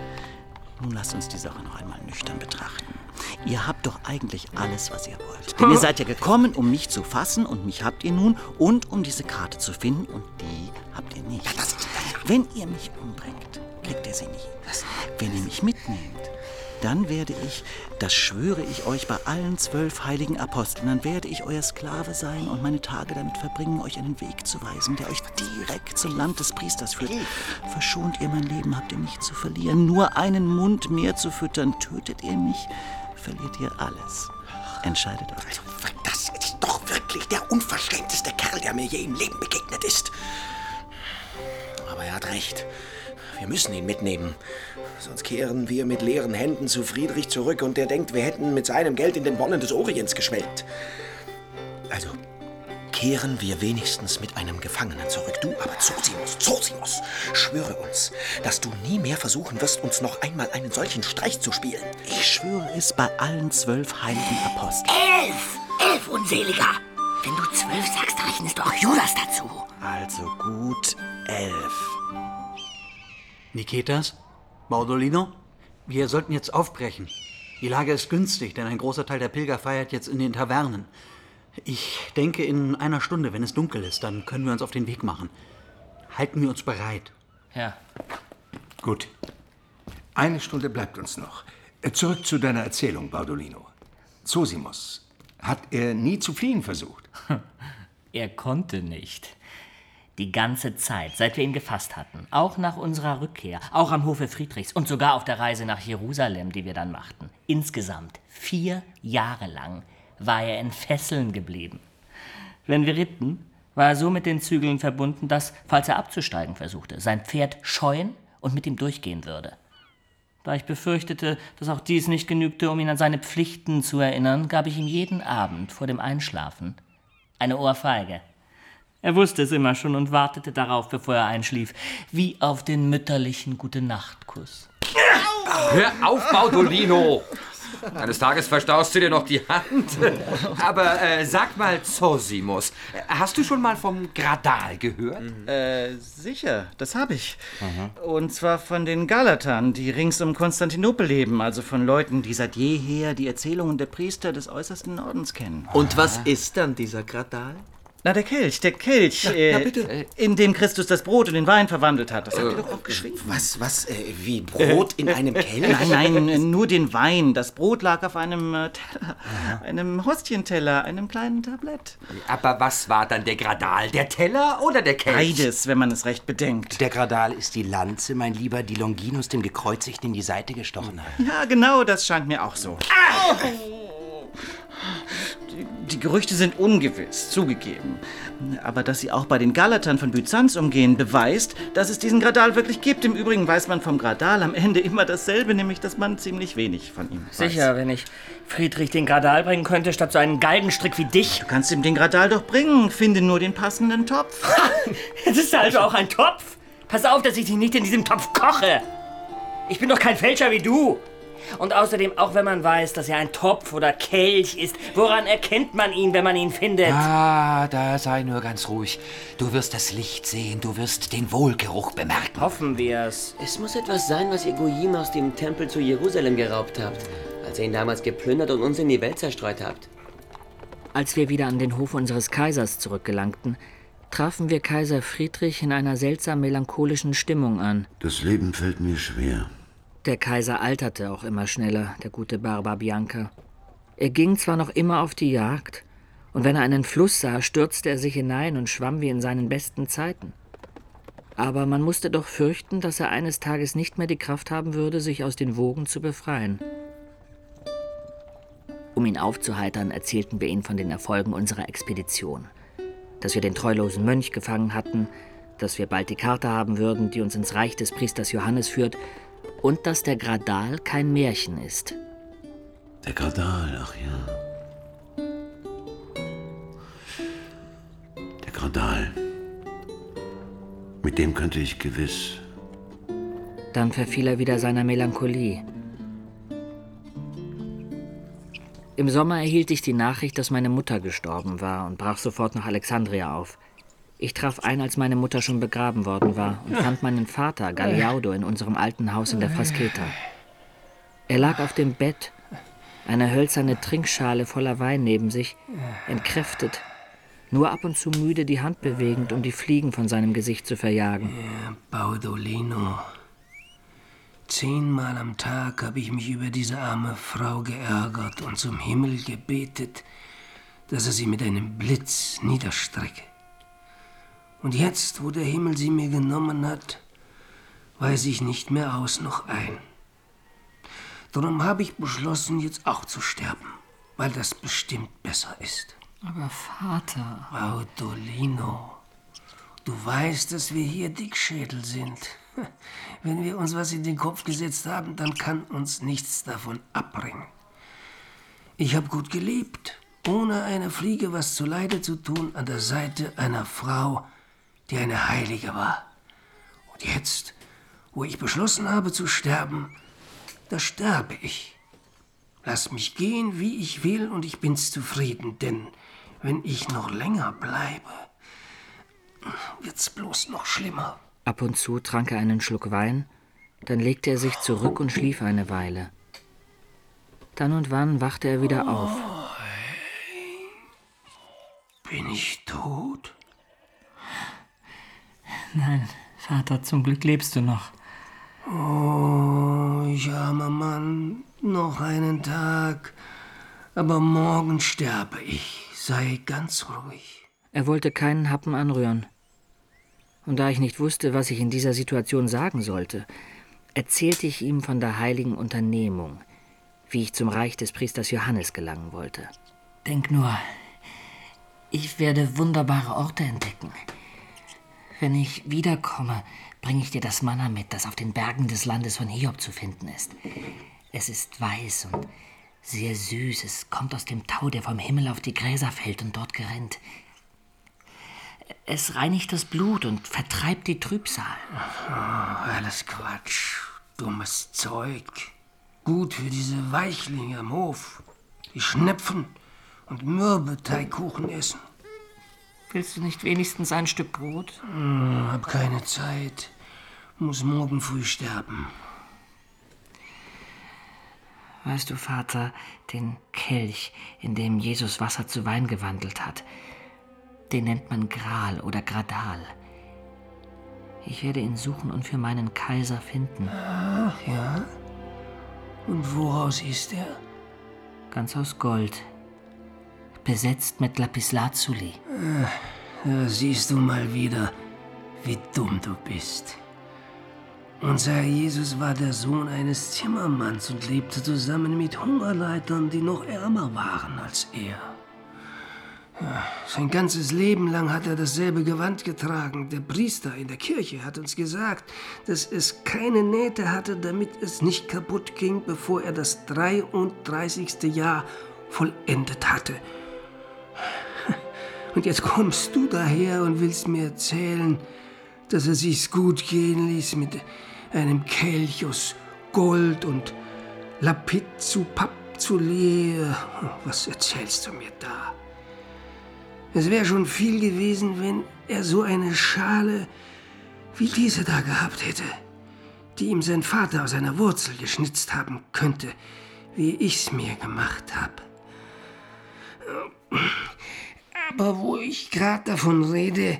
Nun lasst uns die Sache noch einmal nüchtern betrachten. Ihr habt doch eigentlich alles, was ihr wollt. Denn ihr seid ja gekommen, um mich zu fassen, und mich habt ihr nun, und um diese Karte zu finden, und die habt ihr nicht. Wenn ihr mich umbringt, kriegt ihr sie nie. Wenn ihr mich mitnehmt, dann werde ich, das schwöre ich euch bei allen 12 heiligen Aposteln, dann werde ich euer Sklave sein und meine Tage damit verbringen, euch einen Weg zu weisen, der euch direkt zum Land des Priesters führt. Verschont ihr mein Leben, habt ihr nichts zu verlieren. Nur einen Mund mehr zu füttern, tötet ihr mich, verliert ihr alles. Entscheidet euch. Das ist doch wirklich der unverschämteste Kerl, der mir je im Leben begegnet ist. Aber er hat recht. Wir müssen ihn mitnehmen. Sonst kehren wir mit leeren Händen zu Friedrich zurück und der denkt, wir hätten mit seinem Geld in den Wonnen des Orients geschwelgt. Also, kehren wir wenigstens mit einem Gefangenen zurück. Du aber, Zosimus, schwöre uns, dass du nie mehr versuchen wirst, uns noch einmal einen solchen Streich zu spielen. Ich schwöre es bei allen 12 heiligen Aposteln. 11, Unseliger! Wenn du 12 sagst, rechnest du auch Judas dazu. Also gut 11. Niketas? Baudolino? Wir sollten jetzt aufbrechen. Die Lage ist günstig, denn ein großer Teil der Pilger feiert jetzt in den Tavernen. Ich denke, in einer Stunde, wenn es dunkel ist, dann können wir uns auf den Weg machen. Halten wir uns bereit. Ja. Gut. Eine Stunde bleibt uns noch. Zurück zu deiner Erzählung, Baudolino. Zosimus, hat er nie zu fliehen versucht? Er konnte nicht. Die ganze Zeit, seit wir ihn gefasst hatten. Auch nach unserer Rückkehr. Auch am Hofe Friedrichs. Und sogar auf der Reise nach Jerusalem, die wir dann machten. Insgesamt 4 Jahre lang war er in Fesseln geblieben. Wenn wir ritten, war er so mit den Zügeln verbunden, dass, falls er abzusteigen versuchte, sein Pferd scheuen und mit ihm durchgehen würde. Da ich befürchtete, dass auch dies nicht genügte, um ihn an seine Pflichten zu erinnern, gab ich ihm jeden Abend vor dem Einschlafen eine Ohrfeige. Er wusste es immer schon und wartete darauf, bevor er einschlief, wie auf den mütterlichen Gute-Nacht-Kuss. Hör auf, Baudolino! Eines Tages verstaust du dir noch die Hand. Aber sag mal, Zosimus, hast du schon mal vom Gradal gehört? Sicher, das habe ich. Und zwar von den Galatern, die rings um Konstantinopel leben, also von Leuten, die seit jeher die Erzählungen der Priester des äußersten Nordens kennen. Und was ist dann dieser Gradal? Na, der Kelch, Na, bitte. In dem Christus das Brot in den Wein verwandelt hat. Das habt ihr doch auch geschrieben. Wie Brot in einem Kelch? Nein, nur den Wein. Das Brot lag auf einem Teller, einem Hostienteller, einem kleinen Tablett. Aber was war dann der Gradal? Der Teller oder der Kelch? Beides, wenn man es recht bedenkt. Der Gradal ist die Lanze, mein Lieber, die Longinus dem Gekreuzigten in die Seite gestochen hat. Ja, genau, das scheint mir auch so. Die Gerüchte sind ungewiss, zugegeben. Aber dass sie auch bei den Galatern von Byzanz umgehen, beweist, dass es diesen Gradal wirklich gibt. Im Übrigen weiß man vom Gradal am Ende immer dasselbe, nämlich, dass man ziemlich wenig von ihm weiß. Sicher, wenn ich Friedrich den Gradal bringen könnte, statt so einen Galgenstrick wie dich. Du kannst ihm den Gradal doch bringen. Finde nur den passenden Topf. Es ist also auch ein Topf. Pass auf, dass ich dich nicht in diesem Topf koche. Ich bin doch kein Fälscher wie du. Und außerdem, auch wenn man weiß, dass er ein Topf oder Kelch ist, woran erkennt man ihn, wenn man ihn findet? Ah, da sei nur ganz ruhig. Du wirst das Licht sehen, du wirst den Wohlgeruch bemerken. Hoffen wir's. Es muss etwas sein, was ihr Goyim aus dem Tempel zu Jerusalem geraubt habt, als ihr ihn damals geplündert und uns in die Welt zerstreut habt. Als wir wieder an den Hof unseres Kaisers zurückgelangten, trafen wir Kaiser Friedrich in einer seltsam melancholischen Stimmung an. Das Leben fällt mir schwer. Der Kaiser alterte auch immer schneller, der gute Barba Bianca. Er ging zwar noch immer auf die Jagd, und wenn er einen Fluss sah, stürzte er sich hinein und schwamm wie in seinen besten Zeiten. Aber man musste doch fürchten, dass er eines Tages nicht mehr die Kraft haben würde, sich aus den Wogen zu befreien. Um ihn aufzuheitern, erzählten wir ihm von den Erfolgen unserer Expedition. Dass wir den treulosen Mönch gefangen hatten, dass wir bald die Karte haben würden, die uns ins Reich des Priesters Johannes führt, und dass der Gradal kein Märchen ist. Der Gradal, ach ja. Der Gradal. Mit dem könnte ich gewiss. Dann verfiel er wieder seiner Melancholie. Im Sommer erhielt ich die Nachricht, dass meine Mutter gestorben war und brach sofort nach Alexandria auf. Ich traf ein, als meine Mutter schon begraben worden war und fand meinen Vater, Galiaudo, in unserem alten Haus in der Frasqueta. Er lag auf dem Bett, eine hölzerne Trinkschale voller Wein neben sich, entkräftet, nur ab und zu müde die Hand bewegend, um die Fliegen von seinem Gesicht zu verjagen. Ja, Baudolino. 10-mal am Tag habe ich mich über diese arme Frau geärgert und zum Himmel gebetet, dass er sie mit einem Blitz niederstrecke. Und jetzt, wo der Himmel sie mir genommen hat, weiß ich nicht mehr aus noch ein. Darum habe ich beschlossen, jetzt auch zu sterben, weil das bestimmt besser ist. Aber Vater... Baudolino, du weißt, dass wir hier Dickschädel sind. Wenn wir uns was in den Kopf gesetzt haben, dann kann uns nichts davon abbringen. Ich habe gut gelebt, ohne einer Fliege was zuleide zu tun, an der Seite einer Frau, die eine Heilige war. Und jetzt, wo ich beschlossen habe zu sterben, da sterbe ich. Lass mich gehen, wie ich will, und ich bin's zufrieden, denn wenn ich noch länger bleibe, wird's bloß noch schlimmer. Ab und zu trank er einen Schluck Wein, dann legte er sich zurück und schlief eine Weile. Dann und wann wachte er wieder auf. Bin ich tot? Nein, Vater, zum Glück lebst du noch. Oh, ich armer Mann, noch einen Tag, aber morgen sterbe ich. Sei ganz ruhig. Er wollte keinen Happen anrühren. Und da ich nicht wusste, was ich in dieser Situation sagen sollte, erzählte ich ihm von der heiligen Unternehmung, wie ich zum Reich des Priesters Johannes gelangen wollte. Denk nur, ich werde wunderbare Orte entdecken. Wenn ich wiederkomme, bringe ich dir das Manna mit, das auf den Bergen des Landes von Hiob zu finden ist. Es ist weiß und sehr süß. Es kommt aus dem Tau, der vom Himmel auf die Gräser fällt und dort gerinnt. Es reinigt das Blut und vertreibt die Trübsal. Oh, alles Quatsch. Dummes Zeug. Gut für diese Weichlinge am Hof, die Schnepfen und Mürbeteigkuchen essen. Willst du nicht wenigstens ein Stück Brot? Hab keine Zeit. Muss morgen früh sterben. Weißt du, Vater, den Kelch, in dem Jesus Wasser zu Wein gewandelt hat, den nennt man Gral oder Gradal. Ich werde ihn suchen und für meinen Kaiser finden. Ach ja? Und woraus ist er? Ganz aus Gold. Besetzt mit Lapislazuli. Da siehst du mal wieder, wie dumm du bist. Unser Herr Jesus war der Sohn eines Zimmermanns und lebte zusammen mit Hungerleitern, die noch ärmer waren als er. Ja, sein ganzes Leben lang hat er dasselbe Gewand getragen. Der Priester in der Kirche hat uns gesagt, dass es keine Nähte hatte, damit es nicht kaputt ging, bevor er das 33. Jahr vollendet hatte. Und jetzt kommst du daher und willst mir erzählen, dass er sich's gut gehen ließ mit einem Kelch aus Gold und Lapizupapzuli. Was erzählst du mir da? Es wäre schon viel gewesen, wenn er so eine Schale wie diese da gehabt hätte, die ihm sein Vater aus einer Wurzel geschnitzt haben könnte, wie ich's mir gemacht habe. Aber wo ich gerade davon rede,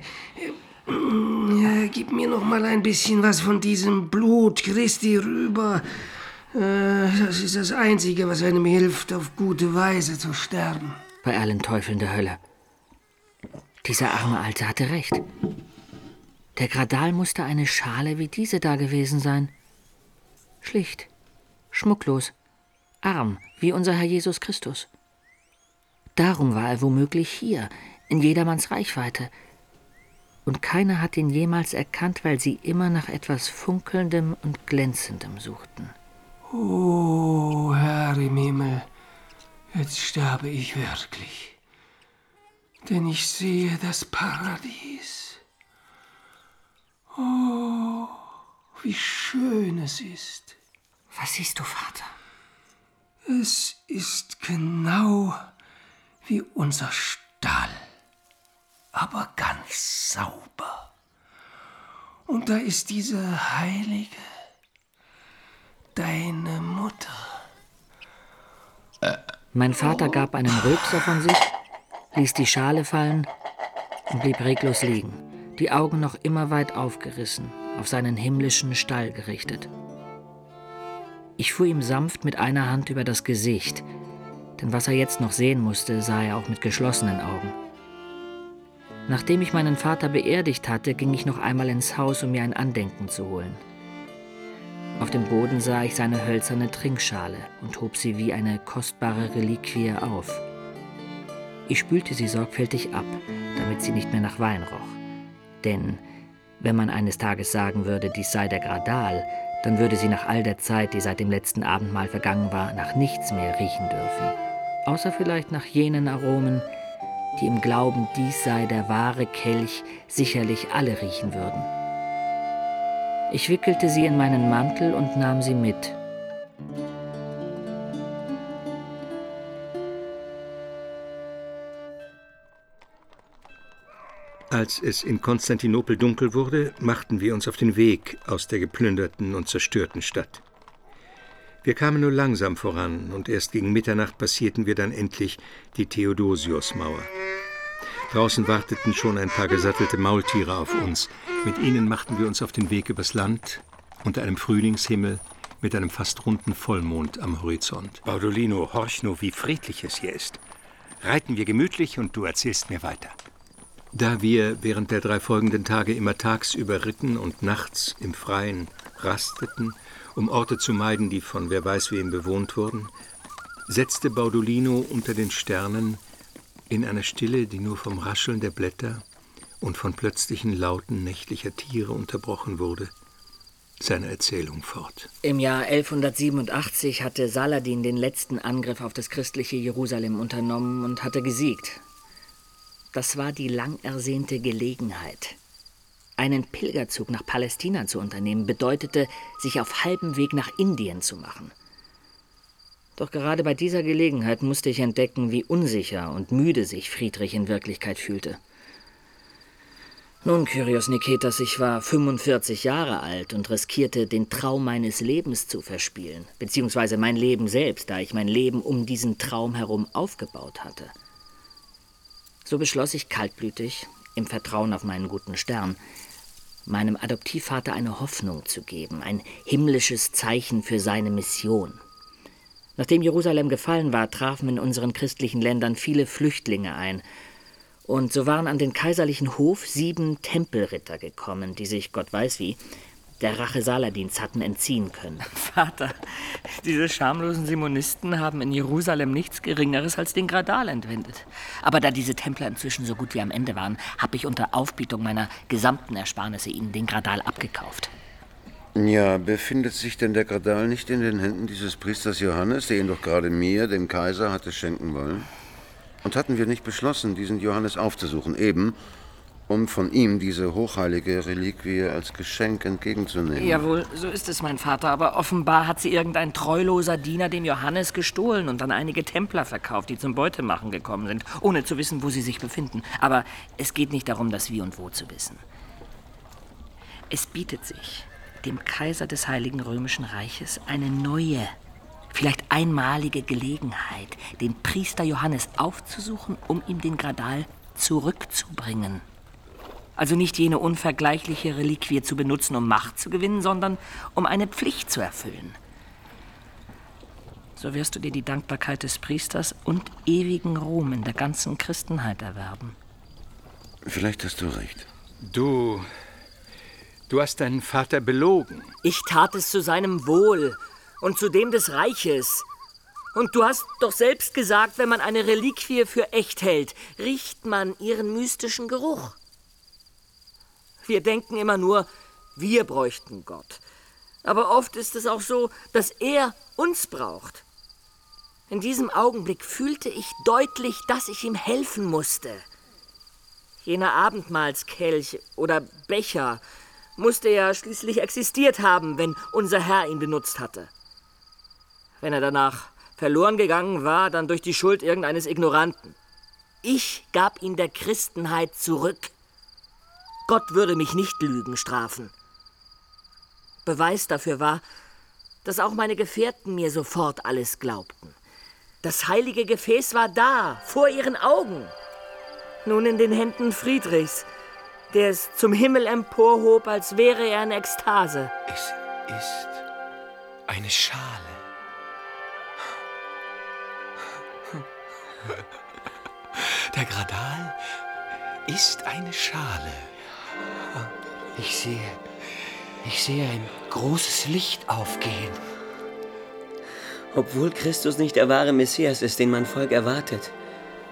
gib mir noch mal ein bisschen was von diesem Blut Christi rüber. Das ist das Einzige, was einem hilft, auf gute Weise zu sterben. Bei allen Teufeln der Hölle. Dieser arme Alte hatte recht. Der Gradal musste eine Schale wie diese da gewesen sein. Schlicht, schmucklos, arm wie unser Herr Jesus Christus. Darum war er womöglich hier, in jedermanns Reichweite. Und keiner hat ihn jemals erkannt, weil sie immer nach etwas Funkelndem und Glänzendem suchten. Oh, Herr im Himmel, jetzt sterbe ich wirklich. Denn ich sehe das Paradies. Oh, wie schön es ist. Was siehst du, Vater? Es ist genau wie unser Stall, aber ganz sauber. Und da ist diese Heilige, deine Mutter. Mein Vater gab einen Rülpser von sich, ließ die Schale fallen und blieb reglos liegen, die Augen noch immer weit aufgerissen, auf seinen himmlischen Stall gerichtet. Ich fuhr ihm sanft mit einer Hand über das Gesicht, denn was er jetzt noch sehen musste, sah er auch mit geschlossenen Augen. Nachdem ich meinen Vater beerdigt hatte, ging ich noch einmal ins Haus, um mir ein Andenken zu holen. Auf dem Boden sah ich seine hölzerne Trinkschale und hob sie wie eine kostbare Reliquie auf. Ich spülte sie sorgfältig ab, damit sie nicht mehr nach Wein roch. Denn Wenn man eines Tages sagen würde, dies sei der Gradal, dann würde sie nach all der Zeit, die seit dem letzten Abendmahl vergangen war, nach nichts mehr riechen dürfen. Außer vielleicht nach jenen Aromen, die im Glauben, dies sei der wahre Kelch, sicherlich alle riechen würden. Ich wickelte sie in meinen Mantel und nahm sie mit. Als es in Konstantinopel dunkel wurde, machten wir uns auf den Weg aus der geplünderten und zerstörten Stadt. Wir kamen nur langsam voran und erst gegen Mitternacht passierten wir dann endlich die Theodosiusmauer. Draußen warteten schon ein paar gesattelte Maultiere auf uns. Mit ihnen machten wir uns auf den Weg übers Land, unter einem Frühlingshimmel, mit einem fast runden Vollmond am Horizont. Baudolino, horch nur, wie friedlich es hier ist. Reiten wir gemütlich und du erzählst mir weiter. Da wir während der 3 folgenden Tage immer tagsüber ritten und nachts im Freien rasteten, um Orte zu meiden, die von wer weiß wem bewohnt wurden, setzte Baudolino unter den Sternen in einer Stille, die nur vom Rascheln der Blätter und von plötzlichen Lauten nächtlicher Tiere unterbrochen wurde, seine Erzählung fort. Im Jahr 1187 hatte Saladin den letzten Angriff auf das christliche Jerusalem unternommen und hatte gesiegt. Das war die lang ersehnte Gelegenheit. Einen Pilgerzug nach Palästina zu unternehmen, bedeutete, sich auf halbem Weg nach Indien zu machen. Doch gerade bei dieser Gelegenheit musste ich entdecken, wie unsicher und müde sich Friedrich in Wirklichkeit fühlte. Nun, Kyrios Niketas, ich war 45 Jahre alt und riskierte, den Traum meines Lebens zu verspielen, beziehungsweise mein Leben selbst, da ich mein Leben um diesen Traum herum aufgebaut hatte. So beschloss ich kaltblütig, im Vertrauen auf meinen guten Stern, meinem Adoptivvater eine Hoffnung zu geben, ein himmlisches Zeichen für seine Mission. Nachdem Jerusalem gefallen war, trafen in unseren christlichen Ländern viele Flüchtlinge ein. Und so waren an den kaiserlichen Hof 7 Tempelritter gekommen, die sich, Gott weiß wie, der Rache Saladins hatten entziehen können. Vater, diese schamlosen Simonisten haben in Jerusalem nichts Geringeres als den Gradal entwendet. Aber da diese Templer inzwischen so gut wie am Ende waren, habe ich unter Aufbietung meiner gesamten Ersparnisse ihnen den Gradal abgekauft. Ja, befindet sich denn der Gradal nicht in den Händen dieses Priesters Johannes, der ihn doch gerade mir, dem Kaiser, hatte schenken wollen? Und hatten wir nicht beschlossen, diesen Johannes aufzusuchen, eben, um von ihm diese hochheilige Reliquie als Geschenk entgegenzunehmen? Jawohl, so ist es, mein Vater, aber offenbar hat sie irgendein treuloser Diener dem Johannes gestohlen und an einige Templer verkauft, die zum Beutemachen gekommen sind, ohne zu wissen, wo sie sich befinden. Aber es geht nicht darum, das Wie und Wo zu wissen. Es bietet sich dem Kaiser des Heiligen Römischen Reiches eine neue, vielleicht einmalige Gelegenheit, den Priester Johannes aufzusuchen, um ihm den Gradal zurückzubringen. Also nicht jene unvergleichliche Reliquie zu benutzen, um Macht zu gewinnen, sondern um eine Pflicht zu erfüllen. So wirst du dir die Dankbarkeit des Priesters und ewigen Ruhm in der ganzen Christenheit erwerben. Vielleicht hast du recht. Du hast deinen Vater belogen. Ich tat es zu seinem Wohl und zu dem des Reiches. Und du hast doch selbst gesagt, wenn man eine Reliquie für echt hält, riecht man ihren mystischen Geruch. Wir denken immer nur, wir bräuchten Gott. Aber oft ist es auch so, dass er uns braucht. In diesem Augenblick fühlte ich deutlich, dass ich ihm helfen musste. Jener Abendmahlskelch oder Becher musste ja schließlich existiert haben, wenn unser Herr ihn benutzt hatte. Wenn er danach verloren gegangen war, dann durch die Schuld irgendeines Ignoranten. Ich gab ihn der Christenheit zurück. Gott würde mich nicht Lügen strafen. Beweis dafür war, dass auch meine Gefährten mir sofort alles glaubten. Das heilige Gefäß war da, vor ihren Augen. Nun in den Händen Friedrichs, der es zum Himmel emporhob, als wäre er in Ekstase. Es ist eine Schale. Der Gradal ist eine Schale. Ich sehe ein großes Licht aufgehen. Obwohl Christus nicht der wahre Messias ist, den mein Volk erwartet.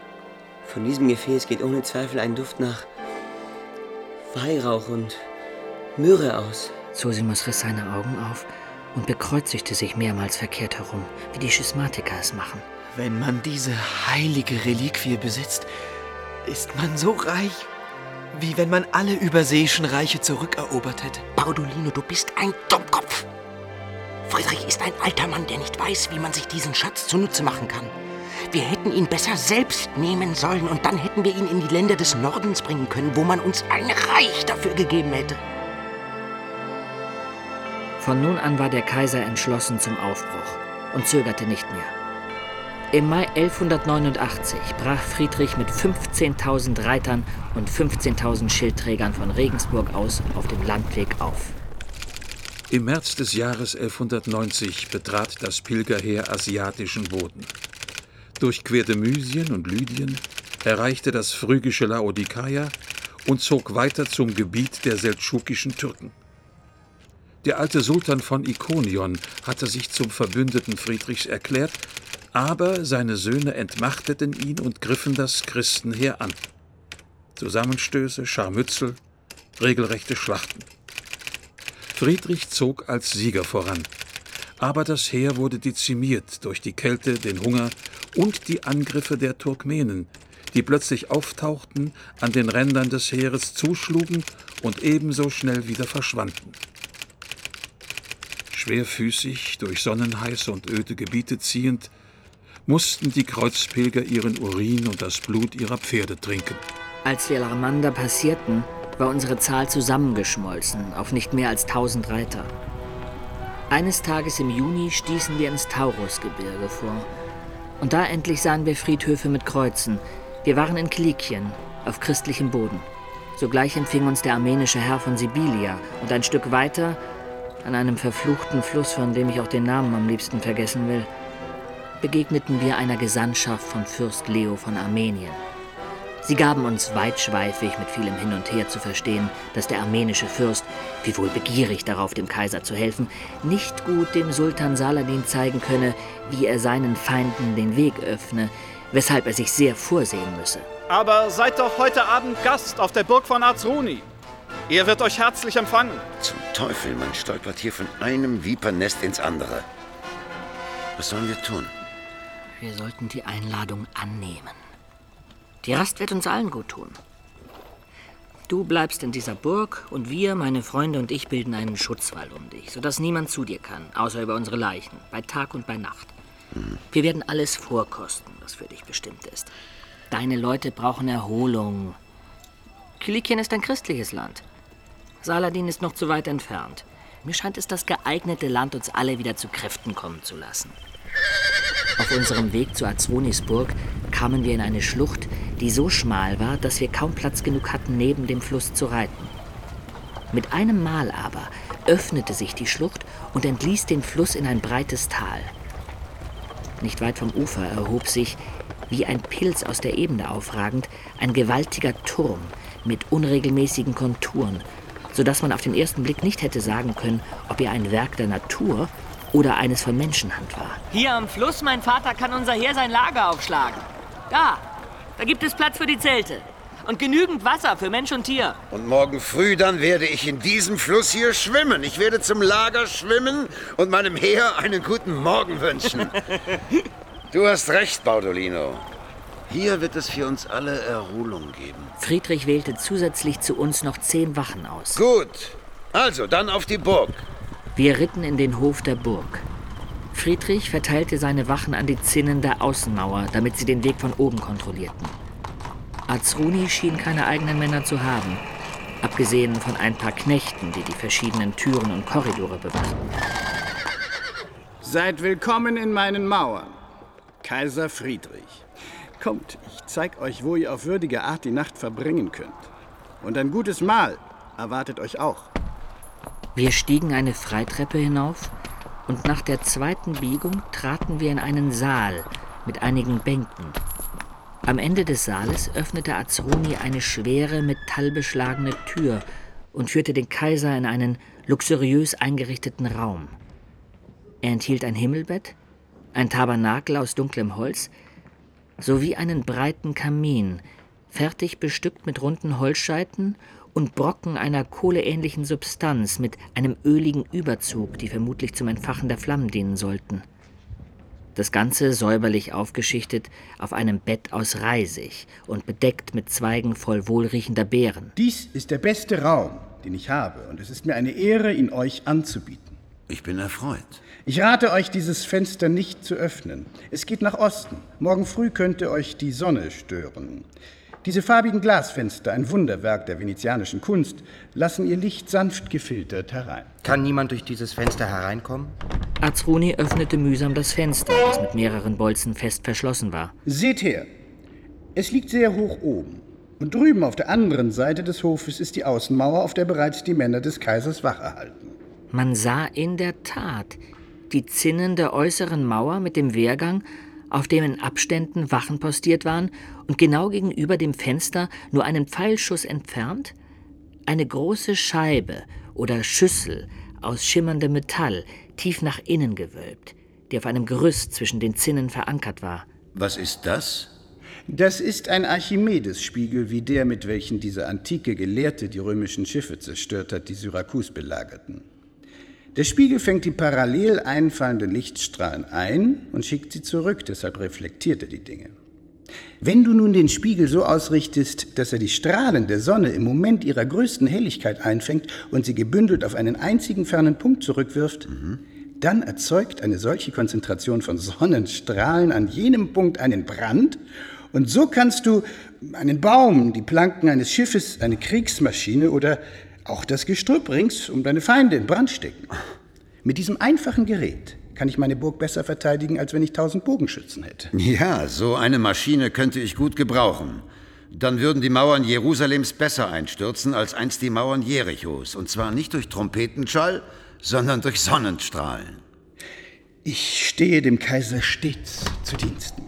Von diesem Gefäß geht ohne Zweifel ein Duft nach Weihrauch und Myrrhe aus. Zosimus riss seine Augen auf und bekreuzigte sich mehrmals verkehrt herum, wie die Schismatiker es machen. Wenn man diese heilige Reliquie besitzt, ist man so reich, wie wenn man alle überseeischen Reiche zurückerobert hätte. Baudolino, du bist ein Dummkopf. Friedrich ist ein alter Mann, der nicht weiß, wie man sich diesen Schatz zunutze machen kann. Wir hätten ihn besser selbst nehmen sollen und dann hätten wir ihn in die Länder des Nordens bringen können, wo man uns ein Reich dafür gegeben hätte. Von nun an war der Kaiser entschlossen zum Aufbruch und zögerte nicht mehr. Im Mai 1189 brach Friedrich mit 15.000 Reitern und 15.000 Schildträgern von Regensburg aus auf dem Landweg auf. Im März des Jahres 1190 betrat das Pilgerheer asiatischen Boden, durchquerte Mysien und Lydien, erreichte das phrygische Laodikeia und zog weiter zum Gebiet der seldschukischen Türken. Der alte Sultan von Ikonion hatte sich zum Verbündeten Friedrichs erklärt, aber seine Söhne entmachteten ihn und griffen das Christenheer an. Zusammenstöße, Scharmützel, regelrechte Schlachten. Friedrich zog als Sieger voran, aber das Heer wurde dezimiert durch die Kälte, den Hunger und die Angriffe der Turkmenen, die plötzlich auftauchten, an den Rändern des Heeres zuschlugen und ebenso schnell wieder verschwanden. Schwerfüßig durch sonnenheiße und öde Gebiete ziehend, mussten die Kreuzpilger ihren Urin und das Blut ihrer Pferde trinken. Als wir Larmander passierten, war unsere Zahl zusammengeschmolzen auf nicht mehr als 1000 Reiter. Eines Tages im Juni stießen wir ins Taurusgebirge vor. Und da endlich sahen wir Friedhöfe mit Kreuzen. Wir waren in Kilikien, auf christlichem Boden. Sogleich empfing uns der armenische Herr von Sibilia und ein Stück weiter, an einem verfluchten Fluss, von dem ich auch den Namen am liebsten vergessen will, begegneten wir einer Gesandtschaft von Fürst Leo von Armenien. Sie gaben uns weitschweifig mit vielem Hin und Her zu verstehen, dass der armenische Fürst, wiewohl begierig darauf, dem Kaiser zu helfen, nicht gut dem Sultan Saladin zeigen könne, wie er seinen Feinden den Weg öffne, weshalb er sich sehr vorsehen müsse. Aber seid doch heute Abend Gast auf der Burg von Arzruni. Er wird euch herzlich empfangen. Zum Teufel, man stolpert hier von einem Vipernest ins andere. Was sollen wir tun? Wir sollten die Einladung annehmen. Die Rast wird uns allen gut tun. Du bleibst in dieser Burg und wir, meine Freunde und ich, bilden einen Schutzwall um dich, sodass niemand zu dir kann, außer über unsere Leichen, bei Tag und bei Nacht. Wir werden alles vorkosten, was für dich bestimmt ist. Deine Leute brauchen Erholung. Kilikien ist ein christliches Land. Saladin ist noch zu weit entfernt. Mir scheint es das geeignete Land, uns alle wieder zu Kräften kommen zu lassen. Auf unserem Weg zu Arzronis Burg kamen wir in eine Schlucht, die so schmal war, dass wir kaum Platz genug hatten, neben dem Fluss zu reiten. Mit einem Mal aber öffnete sich die Schlucht und entließ den Fluss in ein breites Tal. Nicht weit vom Ufer erhob sich, wie ein Pilz aus der Ebene aufragend, ein gewaltiger Turm mit unregelmäßigen Konturen, sodass man auf den ersten Blick nicht hätte sagen können, ob er ein Werk der Natur oder eines von Menschenhand war. Hier am Fluss, mein Vater, kann unser Heer sein Lager aufschlagen. Da gibt es Platz für die Zelte. Und genügend Wasser für Mensch und Tier. Und morgen früh dann werde ich in diesem Fluss hier schwimmen. Ich werde zum Lager schwimmen und meinem Heer einen guten Morgen wünschen. Du hast recht, Baudolino. Hier wird es für uns alle Erholung geben. Friedrich wählte zusätzlich zu uns noch 10 Wachen aus. Gut, also dann auf die Burg. Wir ritten in den Hof der Burg. Friedrich verteilte seine Wachen an die Zinnen der Außenmauer, damit sie den Weg von oben kontrollierten. Arzruni schien keine eigenen Männer zu haben, abgesehen von ein paar Knechten, die die verschiedenen Türen und Korridore bewachten. Seid willkommen in meinen Mauern, Kaiser Friedrich. Kommt, ich zeig euch, wo ihr auf würdige Art die Nacht verbringen könnt. Und ein gutes Mahl erwartet euch auch. Wir stiegen eine Freitreppe hinauf und nach der zweiten Biegung traten wir in einen Saal mit einigen Bänken. Am Ende des Saales öffnete Arzruni eine schwere, metallbeschlagene Tür und führte den Kaiser in einen luxuriös eingerichteten Raum. Er enthielt ein Himmelbett, ein Tabernakel aus dunklem Holz sowie einen breiten Kamin, fertig bestückt mit runden Holzscheiten und Brocken einer kohleähnlichen Substanz mit einem öligen Überzug, die vermutlich zum Entfachen der Flammen dienen sollten. Das Ganze säuberlich aufgeschichtet auf einem Bett aus Reisig und bedeckt mit Zweigen voll wohlriechender Beeren. Dies ist der beste Raum, den ich habe, und es ist mir eine Ehre, ihn euch anzubieten. Ich bin erfreut. Ich rate euch, dieses Fenster nicht zu öffnen. Es geht nach Osten. Morgen früh könnte euch die Sonne stören. Diese farbigen Glasfenster, ein Wunderwerk der venezianischen Kunst, lassen ihr Licht sanft gefiltert herein. Kann niemand durch dieses Fenster hereinkommen? Azroni öffnete mühsam das Fenster, das mit mehreren Bolzen fest verschlossen war. Seht her, es liegt sehr hoch oben. Und drüben auf der anderen Seite des Hofes ist die Außenmauer, auf der bereits die Männer des Kaisers Wache halten. Man sah in der Tat die Zinnen der äußeren Mauer mit dem Wehrgang, auf dem in Abständen Wachen postiert waren, und genau gegenüber dem Fenster, nur einen Pfeilschuss entfernt, eine große Scheibe oder Schüssel aus schimmerndem Metall, tief nach innen gewölbt, die auf einem Gerüst zwischen den Zinnen verankert war. Was ist das? Das ist ein Archimedes-Spiegel wie der, mit welchem dieser antike Gelehrte die römischen Schiffe zerstört hat, die Syrakus belagerten. Der Spiegel fängt die parallel einfallenden Lichtstrahlen ein und schickt sie zurück, deshalb reflektiert er die Dinge. Wenn du nun den Spiegel so ausrichtest, dass er die Strahlen der Sonne im Moment ihrer größten Helligkeit einfängt und sie gebündelt auf einen einzigen fernen Punkt zurückwirft, dann erzeugt eine solche Konzentration von Sonnenstrahlen an jenem Punkt einen Brand, und so kannst du einen Baum, die Planken eines Schiffes, eine Kriegsmaschine oder auch das Gestrüpp rings um deine Feinde in Brand stecken. Mit diesem einfachen Gerät kann ich meine Burg besser verteidigen, als wenn ich 1000 Bogenschützen hätte. Ja, so eine Maschine könnte ich gut gebrauchen. Dann würden die Mauern Jerusalems besser einstürzen als einst die Mauern Jerichos. Und zwar nicht durch Trompetenschall, sondern durch Sonnenstrahlen. Ich stehe dem Kaiser stets zu Diensten.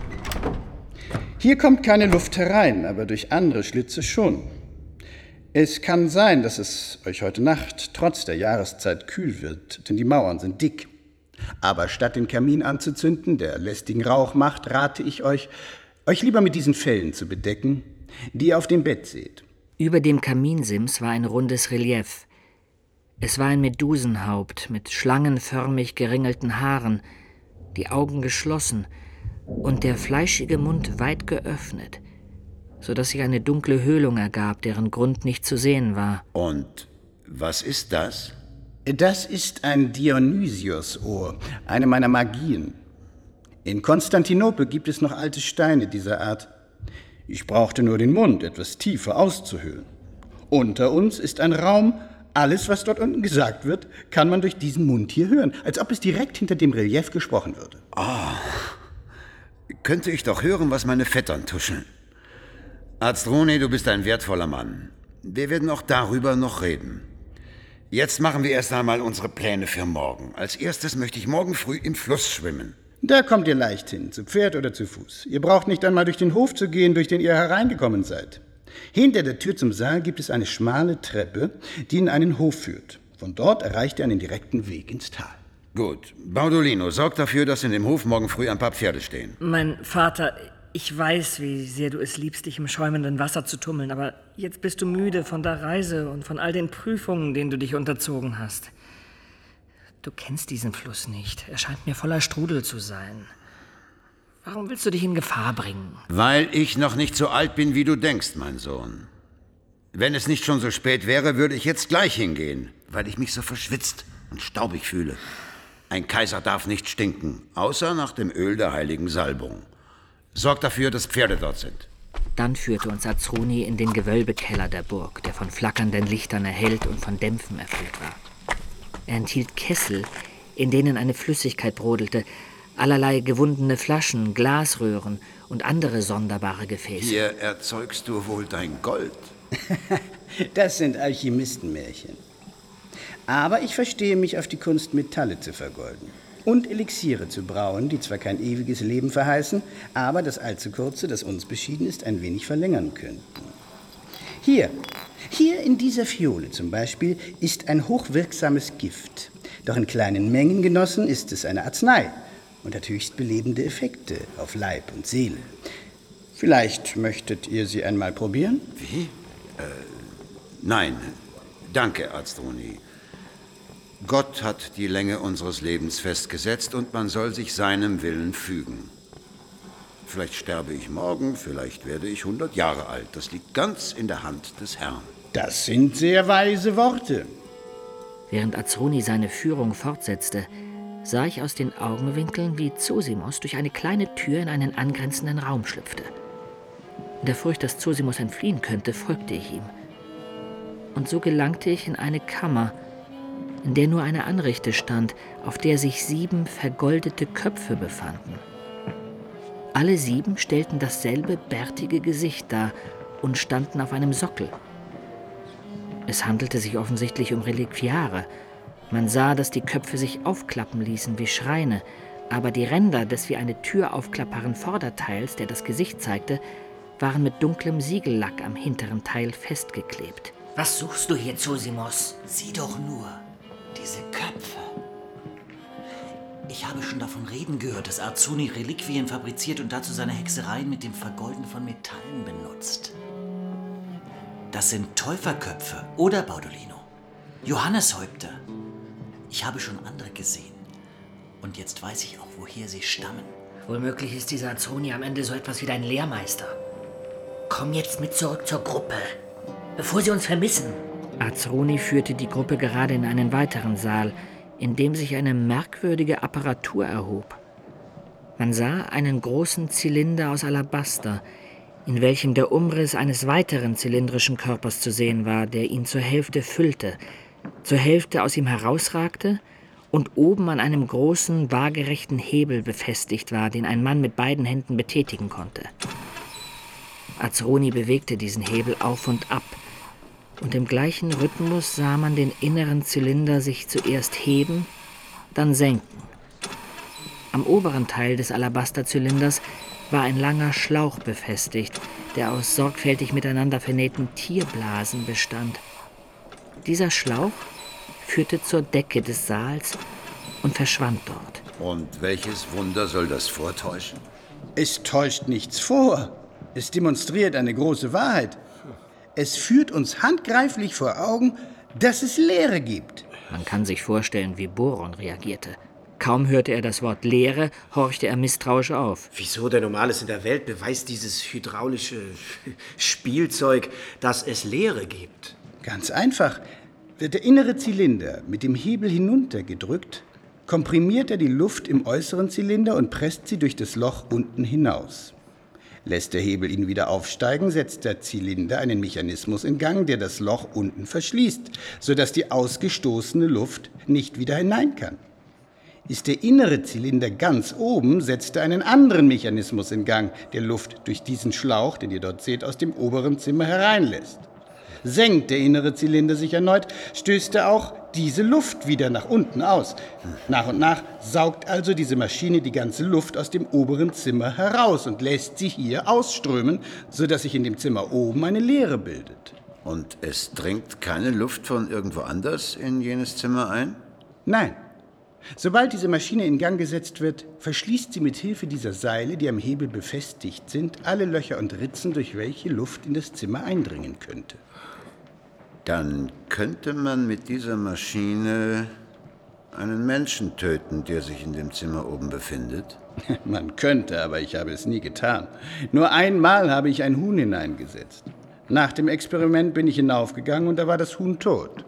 Hier kommt keine Luft herein, aber durch andere Schlitze schon. Es kann sein, dass es euch heute Nacht trotz der Jahreszeit kühl wird, denn die Mauern sind dick. Aber statt den Kamin anzuzünden, der lästigen Rauch macht, rate ich euch lieber mit diesen Fellen zu bedecken, die ihr auf dem Bett seht. Über dem Kaminsims war ein rundes Relief. Es war ein Medusenhaupt mit schlangenförmig geringelten Haaren, die Augen geschlossen und der fleischige Mund weit geöffnet, so dass sich eine dunkle Höhlung ergab, deren Grund nicht zu sehen war. Und was ist das? Das ist ein Dionysios-Ohr, eine meiner Magien. In Konstantinopel gibt es noch alte Steine dieser Art. Ich brauchte nur den Mund etwas tiefer auszuhöhlen. Unter uns ist ein Raum. Alles, was dort unten gesagt wird, kann man durch diesen Mund hier hören, als ob es direkt hinter dem Relief gesprochen würde. Könnte ich doch hören, was meine Vettern tuscheln. Azroni, du bist ein wertvoller Mann. Wir werden auch darüber noch reden. Jetzt machen wir erst einmal unsere Pläne für morgen. Als erstes möchte ich morgen früh im Fluss schwimmen. Da kommt ihr leicht hin, zu Pferd oder zu Fuß. Ihr braucht nicht einmal durch den Hof zu gehen, durch den ihr hereingekommen seid. Hinter der Tür zum Saal gibt es eine schmale Treppe, die in einen Hof führt. Von dort erreicht ihr einen direkten Weg ins Tal. Gut. Baudolino, sorg dafür, dass in dem Hof morgen früh ein paar Pferde stehen. Mein Vater, ich weiß, wie sehr du es liebst, dich im schäumenden Wasser zu tummeln, aber jetzt bist du müde von der Reise und von all den Prüfungen, denen du dich unterzogen hast. Du kennst diesen Fluss nicht. Er scheint mir voller Strudel zu sein. Warum willst du dich in Gefahr bringen? Weil ich noch nicht so alt bin, wie du denkst, mein Sohn. Wenn es nicht schon so spät wäre, würde ich jetzt gleich hingehen, weil ich mich so verschwitzt und staubig fühle. Ein Kaiser darf nicht stinken, außer nach dem Öl der heiligen Salbung. Sorg dafür, dass Pferde dort sind. Dann führte uns Azroni in den Gewölbekeller der Burg, der von flackernden Lichtern erhellt und von Dämpfen erfüllt war. Er enthielt Kessel, in denen eine Flüssigkeit brodelte, allerlei gewundene Flaschen, Glasröhren und andere sonderbare Gefäße. Hier erzeugst du wohl dein Gold. Das sind Alchemistenmärchen. Aber ich verstehe mich auf die Kunst, Metalle zu vergolden. Und Elixiere zu brauen, die zwar kein ewiges Leben verheißen, aber das allzu kurze, das uns beschieden ist, ein wenig verlängern könnten. Hier in dieser Fiole zum Beispiel ist ein hochwirksames Gift. Doch in kleinen Mengen genossen ist es eine Arznei und hat höchst belebende Effekte auf Leib und Seele. Vielleicht möchtet ihr sie einmal probieren? Wie? Nein, danke, Arztruni. Gott hat die Länge unseres Lebens festgesetzt und man soll sich seinem Willen fügen. Vielleicht sterbe ich morgen, vielleicht werde ich 100 Jahre alt. Das liegt ganz in der Hand des Herrn. Das sind sehr weise Worte. Während Arzroni seine Führung fortsetzte, sah ich aus den Augenwinkeln, wie Zosimos durch eine kleine Tür in einen angrenzenden Raum schlüpfte. In der Furcht, dass Zosimos entfliehen könnte, folgte ich ihm. Und so gelangte ich in eine Kammer, in der nur eine Anrichte stand, auf der sich 7 vergoldete Köpfe befanden. Alle 7 stellten dasselbe bärtige Gesicht dar und standen auf einem Sockel. Es handelte sich offensichtlich um Reliquiare. Man sah, dass die Köpfe sich aufklappen ließen wie Schreine, aber die Ränder des wie eine Tür aufklappbaren Vorderteils, der das Gesicht zeigte, waren mit dunklem Siegellack am hinteren Teil festgeklebt. Was suchst du hier, Zosimos? Sieh doch nur, diese Köpfe. Ich habe schon davon reden gehört, dass Arzruni Reliquien fabriziert und dazu seine Hexereien mit dem Vergolden von Metallen benutzt. Das sind Täuferköpfe, oder, Baudolino? Johanneshäupter. Ich habe schon andere gesehen. Und jetzt weiß ich auch, woher sie stammen. Womöglich ist dieser Arzruni am Ende so etwas wie dein Lehrmeister. Komm jetzt mit zurück zur Gruppe, bevor sie uns vermissen. Arzroni führte die Gruppe gerade in einen weiteren Saal, in dem sich eine merkwürdige Apparatur erhob. Man sah einen großen Zylinder aus Alabaster, in welchem der Umriss eines weiteren zylindrischen Körpers zu sehen war, der ihn zur Hälfte füllte, zur Hälfte aus ihm herausragte und oben an einem großen, waagerechten Hebel befestigt war, den ein Mann mit beiden Händen betätigen konnte. Arzroni bewegte diesen Hebel auf und ab, und im gleichen Rhythmus sah man den inneren Zylinder sich zuerst heben, dann senken. Am oberen Teil des Alabasterzylinders war ein langer Schlauch befestigt, der aus sorgfältig miteinander vernähten Tierblasen bestand. Dieser Schlauch führte zur Decke des Saals und verschwand dort. Und welches Wunder soll das vortäuschen? Es täuscht nichts vor. Es demonstriert eine große Wahrheit. Es führt uns handgreiflich vor Augen, dass es Leere gibt. Man kann sich vorstellen, wie Boron reagierte. Kaum hörte er das Wort Leere, horchte er misstrauisch auf. Wieso denn um alles in der Welt beweist dieses hydraulische Spielzeug, dass es Leere gibt? Ganz einfach. Wird der innere Zylinder mit dem Hebel hinuntergedrückt, komprimiert er die Luft im äußeren Zylinder und presst sie durch das Loch unten hinaus. Lässt der Hebel ihn wieder aufsteigen, setzt der Zylinder einen Mechanismus in Gang, der das Loch unten verschließt, sodass die ausgestoßene Luft nicht wieder hinein kann. Ist der innere Zylinder ganz oben, setzt er einen anderen Mechanismus in Gang, der Luft durch diesen Schlauch, den ihr dort seht, aus dem oberen Zimmer hereinlässt. Senkt der innere Zylinder sich erneut, stößt er auch diese Luft wieder nach unten aus. Nach und nach saugt also diese Maschine die ganze Luft aus dem oberen Zimmer heraus und lässt sie hier ausströmen, sodass sich in dem Zimmer oben eine Leere bildet. Und es dringt keine Luft von irgendwo anders in jenes Zimmer ein? Nein. Sobald diese Maschine in Gang gesetzt wird, verschließt sie mit Hilfe dieser Seile, die am Hebel befestigt sind, alle Löcher und Ritzen, durch welche Luft in das Zimmer eindringen könnte. Dann könnte man mit dieser Maschine einen Menschen töten, der sich in dem Zimmer oben befindet? Man könnte, aber ich habe es nie getan. Nur einmal habe ich ein Huhn hineingesetzt. Nach dem Experiment bin ich hinaufgegangen und da war das Huhn tot.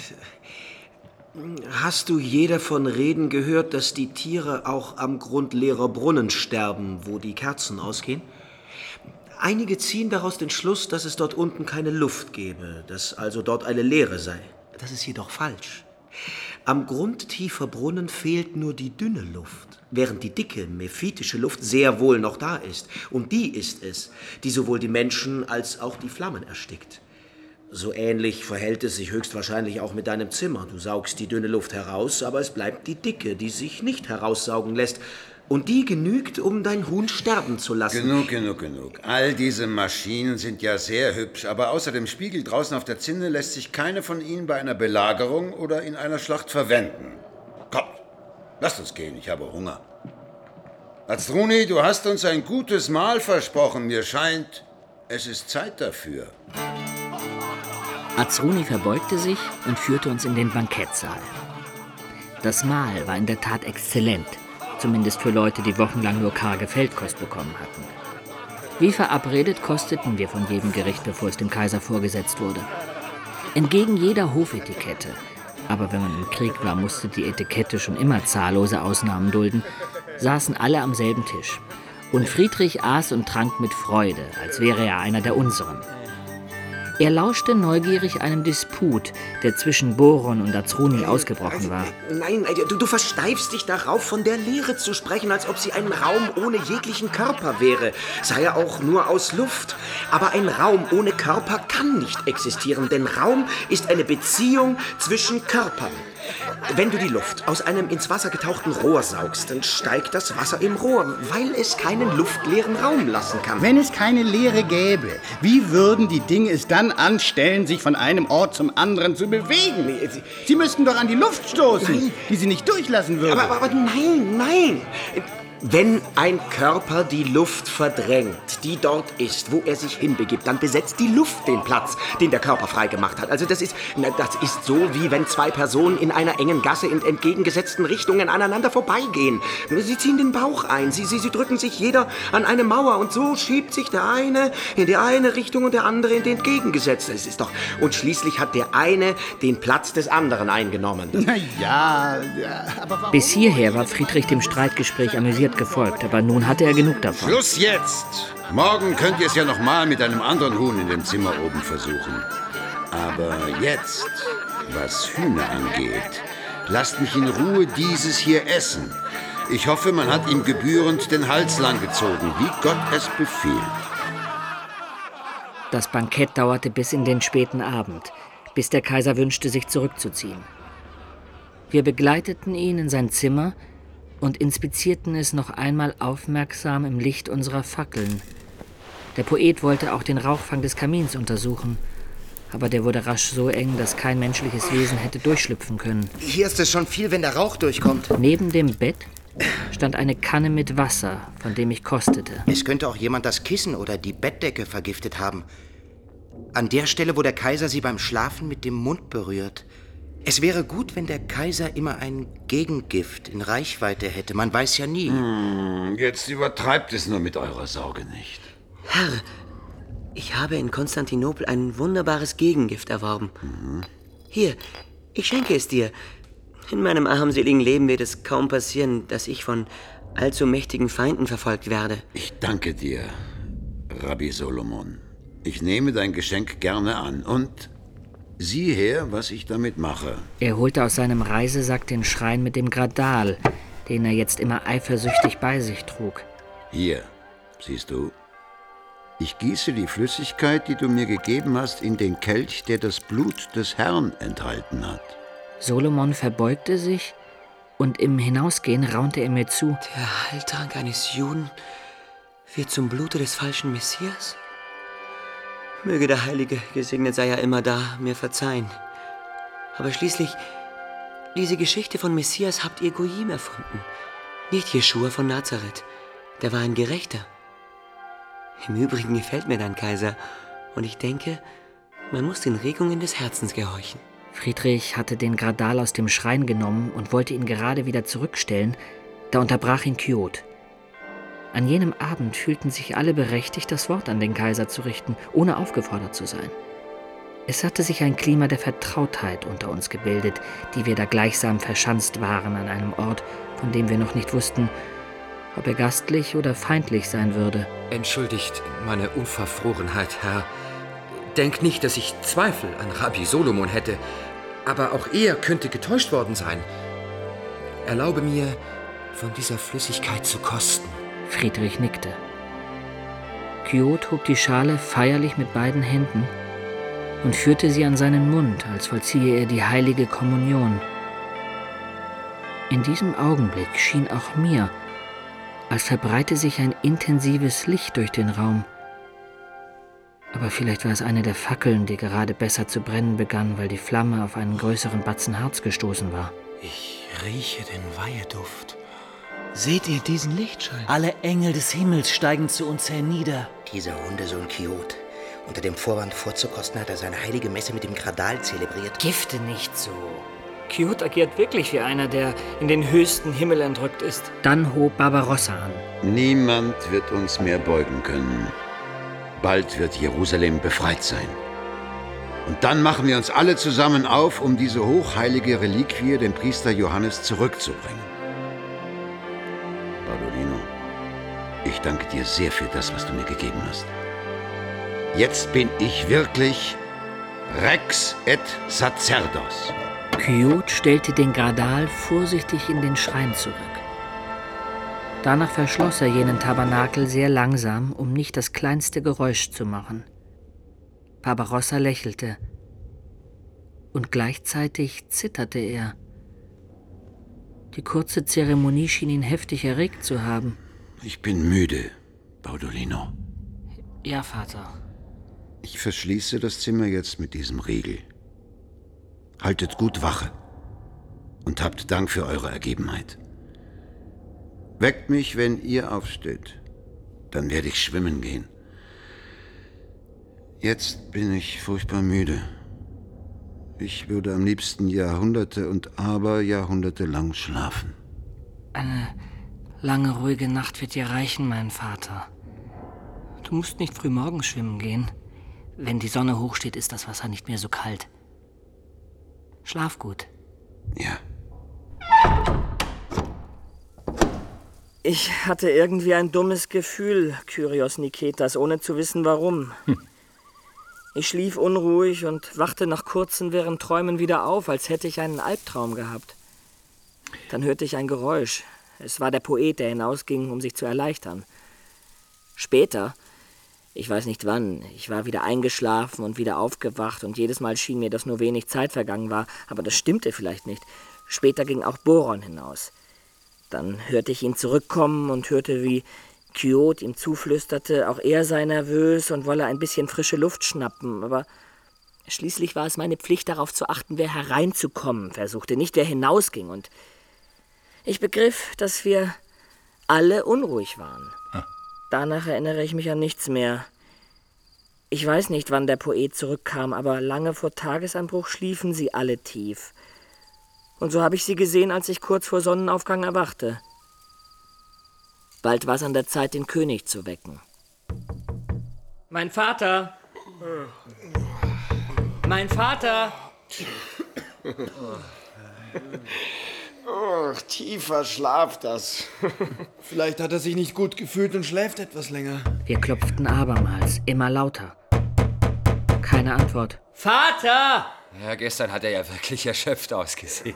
Hast du je davon reden gehört, dass die Tiere auch am Grund leerer Brunnen sterben, wo die Kerzen ausgehen? Einige ziehen daraus den Schluss, dass es dort unten keine Luft gebe, dass also dort eine Leere sei. Das ist jedoch falsch. Am Grund tiefer Brunnen fehlt nur die dünne Luft, während die dicke, mephitische Luft sehr wohl noch da ist. Und die ist es, die sowohl die Menschen als auch die Flammen erstickt. So ähnlich verhält es sich höchstwahrscheinlich auch mit deinem Zimmer. Du saugst die dünne Luft heraus, aber es bleibt die dicke, die sich nicht heraussaugen lässt. Und die genügt, um dein Huhn sterben zu lassen. Genug. All diese Maschinen sind ja sehr hübsch, aber außer dem Spiegel draußen auf der Zinne lässt sich keine von ihnen bei einer Belagerung oder in einer Schlacht verwenden. Kommt, lasst uns gehen, ich habe Hunger. Arzruni, du hast uns ein gutes Mahl versprochen. Mir scheint, es ist Zeit dafür. Azruni verbeugte sich und führte uns in den Bankettsaal. Das Mahl war in der Tat exzellent, zumindest für Leute, die wochenlang nur karge Feldkost bekommen hatten. Wie verabredet kosteten wir von jedem Gericht, bevor es dem Kaiser vorgesetzt wurde. Entgegen jeder Hofetikette, aber wenn man im Krieg war, musste die Etikette schon immer zahllose Ausnahmen dulden, saßen alle am selben Tisch. Und Friedrich aß und trank mit Freude, als wäre er einer der unseren. Er lauschte neugierig einem Disput, der zwischen Boron und Azruni ausgebrochen war. Nein, du versteifst dich darauf, von der Leere zu sprechen, als ob sie ein Raum ohne jeglichen Körper wäre. Sei er auch nur aus Luft. Aber ein Raum ohne Körper kann nicht existieren, denn Raum ist eine Beziehung zwischen Körpern. Wenn du die Luft aus einem ins Wasser getauchten Rohr saugst, dann steigt das Wasser im Rohr, weil es keinen luftleeren Raum lassen kann. Wenn es keine Leere gäbe, wie würden die Dinge es dann anstellen, sich von einem Ort zum anderen zu bewegen? Sie müssten doch an die Luft stoßen, die sie nicht durchlassen würde. Aber nein. Wenn ein Körper die Luft verdrängt, die dort ist, wo er sich hinbegibt, dann besetzt die Luft den Platz, den der Körper freigemacht hat. Also das ist so, wie wenn zwei Personen in einer engen Gasse in entgegengesetzten Richtungen aneinander vorbeigehen. Sie ziehen den Bauch ein, sie drücken sich jeder an eine Mauer und so schiebt sich der eine in die eine Richtung und der andere in die entgegengesetzte. Das ist doch... Und schließlich hat der eine den Platz des anderen eingenommen. Na ja, aber warum? Bis hierher war Friedrich dem Streitgespräch amüsiert gefolgt, aber nun hatte er genug davon. Schluss jetzt! Morgen könnt ihr es ja noch mal mit einem anderen Huhn in dem Zimmer oben versuchen. Aber jetzt, was Hühner angeht, lasst mich in Ruhe dieses hier essen. Ich hoffe, man hat ihm gebührend den Hals langgezogen, wie Gott es befiehlt. Das Bankett dauerte bis in den späten Abend, bis der Kaiser wünschte, sich zurückzuziehen. Wir begleiteten ihn in sein Zimmer und inspizierten es noch einmal aufmerksam im Licht unserer Fackeln. Der Poet wollte auch den Rauchfang des Kamins untersuchen, aber der wurde rasch so eng, dass kein menschliches Wesen hätte durchschlüpfen können. Hier ist es schon viel, wenn der Rauch durchkommt. Neben dem Bett stand eine Kanne mit Wasser, von dem ich kostete. Es könnte auch jemand das Kissen oder die Bettdecke vergiftet haben. An der Stelle, wo der Kaiser sie beim Schlafen mit dem Mund berührt. Es wäre gut, wenn der Kaiser immer ein Gegengift in Reichweite hätte. Man weiß ja nie. Jetzt übertreibt es nur mit eurer Sorge nicht. Herr, ich habe in Konstantinopel ein wunderbares Gegengift erworben. Hier, ich schenke es dir. In meinem armseligen Leben wird es kaum passieren, dass ich von allzu mächtigen Feinden verfolgt werde. Ich danke dir, Rabbi Solomon. Ich nehme dein Geschenk gerne an und... Sieh her, was ich damit mache. Er holte aus seinem Reisesack den Schrein mit dem Gradal, den er jetzt immer eifersüchtig bei sich trug. Hier, siehst du? Ich gieße die Flüssigkeit, die du mir gegeben hast, in den Kelch, der das Blut des Herrn enthalten hat. Solomon verbeugte sich und im Hinausgehen raunte er mir zu. Der Heiltrank eines Juden wird zum Blute des falschen Messias? Möge der Heilige, gesegnet sei er immer da, mir verzeihen. Aber schließlich, diese Geschichte von Messias habt ihr Goyim erfunden. Nicht Jeschua von Nazareth. Der war ein Gerechter. Im Übrigen gefällt mir dein Kaiser. Und ich denke, man muss den Regungen des Herzens gehorchen. Friedrich hatte den Gradal aus dem Schrein genommen und wollte ihn gerade wieder zurückstellen. Da unterbrach ihn Kyot. An jenem Abend fühlten sich alle berechtigt, das Wort an den Kaiser zu richten, ohne aufgefordert zu sein. Es hatte sich ein Klima der Vertrautheit unter uns gebildet, die wir da gleichsam verschanzt waren an einem Ort, von dem wir noch nicht wussten, ob er gastlich oder feindlich sein würde. Entschuldigt meine Unverfrorenheit, Herr. Denkt nicht, dass ich Zweifel an Rabbi Solomon hätte, aber auch er könnte getäuscht worden sein. Erlaube mir, von dieser Flüssigkeit zu kosten. Friedrich nickte. Kyot hob die Schale feierlich mit beiden Händen und führte sie an seinen Mund, als vollziehe er die heilige Kommunion. In diesem Augenblick schien auch mir, als verbreite sich ein intensives Licht durch den Raum. Aber vielleicht war es eine der Fackeln, die gerade besser zu brennen begann, weil die Flamme auf einen größeren Batzen Harz gestoßen war. Ich rieche den Weiheduft. Seht ihr diesen Lichtschein? Alle Engel des Himmels steigen zu uns hernieder. Dieser Hundesohn Kyot. Unter dem Vorwand vorzukosten hat er seine heilige Messe mit dem Gradal zelebriert. Gifte nicht so. Kyot agiert wirklich wie einer, der in den höchsten Himmel entrückt ist. Dann hob Barbarossa an. Niemand wird uns mehr beugen können. Bald wird Jerusalem befreit sein. Und dann machen wir uns alle zusammen auf, um diese hochheilige Reliquie dem Priester Johannes zurückzubringen. Baudolino, ich danke dir sehr für das, was du mir gegeben hast. Jetzt bin ich wirklich Rex et Sacerdos. Kyot stellte den Gradal vorsichtig in den Schrein zurück. Danach verschloss er jenen Tabernakel sehr langsam, um nicht das kleinste Geräusch zu machen. Barbarossa lächelte. Und gleichzeitig zitterte er. Die kurze Zeremonie schien ihn heftig erregt zu haben. Ich bin müde, Baudolino. Ja, Vater. Ich verschließe das Zimmer jetzt mit diesem Riegel. Haltet gut Wache und habt Dank für eure Ergebenheit. Weckt mich, wenn ihr aufsteht. Dann werde ich schwimmen gehen. Jetzt bin ich furchtbar müde. Ich würde am liebsten Jahrhunderte und Jahrhunderte lang schlafen. Eine lange, ruhige Nacht wird dir reichen, mein Vater. Du musst nicht früh morgens schwimmen gehen. Wenn die Sonne hochsteht, ist das Wasser nicht mehr so kalt. Schlaf gut. Ja. Ich hatte irgendwie ein dummes Gefühl, Kyrios Niketas, ohne zu wissen warum. Ich schlief unruhig und wachte nach kurzen, wirren Träumen wieder auf, als hätte ich einen Albtraum gehabt. Dann hörte ich ein Geräusch. Es war der Poet, der hinausging, um sich zu erleichtern. Später, ich weiß nicht wann, ich war wieder eingeschlafen und wieder aufgewacht und jedes Mal schien mir, dass nur wenig Zeit vergangen war, aber das stimmte vielleicht nicht. Später ging auch Boron hinaus. Dann hörte ich ihn zurückkommen und hörte, wie Kyot ihm zuflüsterte, auch er sei nervös und wolle ein bisschen frische Luft schnappen, aber schließlich war es meine Pflicht, darauf zu achten, wer hereinzukommen versuchte, nicht wer hinausging, und ich begriff, dass wir alle unruhig waren. Danach erinnere ich mich an nichts mehr. Ich weiß nicht, wann der Poet zurückkam, aber lange vor Tagesanbruch schliefen sie alle tief. Und so habe ich sie gesehen, als ich kurz vor Sonnenaufgang erwachte. Bald war es an der Zeit, den König zu wecken. Mein Vater! Mein Vater! Oh, tiefer Schlaf das. Vielleicht hat er sich nicht gut gefühlt und schläft etwas länger. Wir klopften abermals, immer lauter. Keine Antwort. Vater! Ja, gestern hat er ja wirklich erschöpft ausgesehen.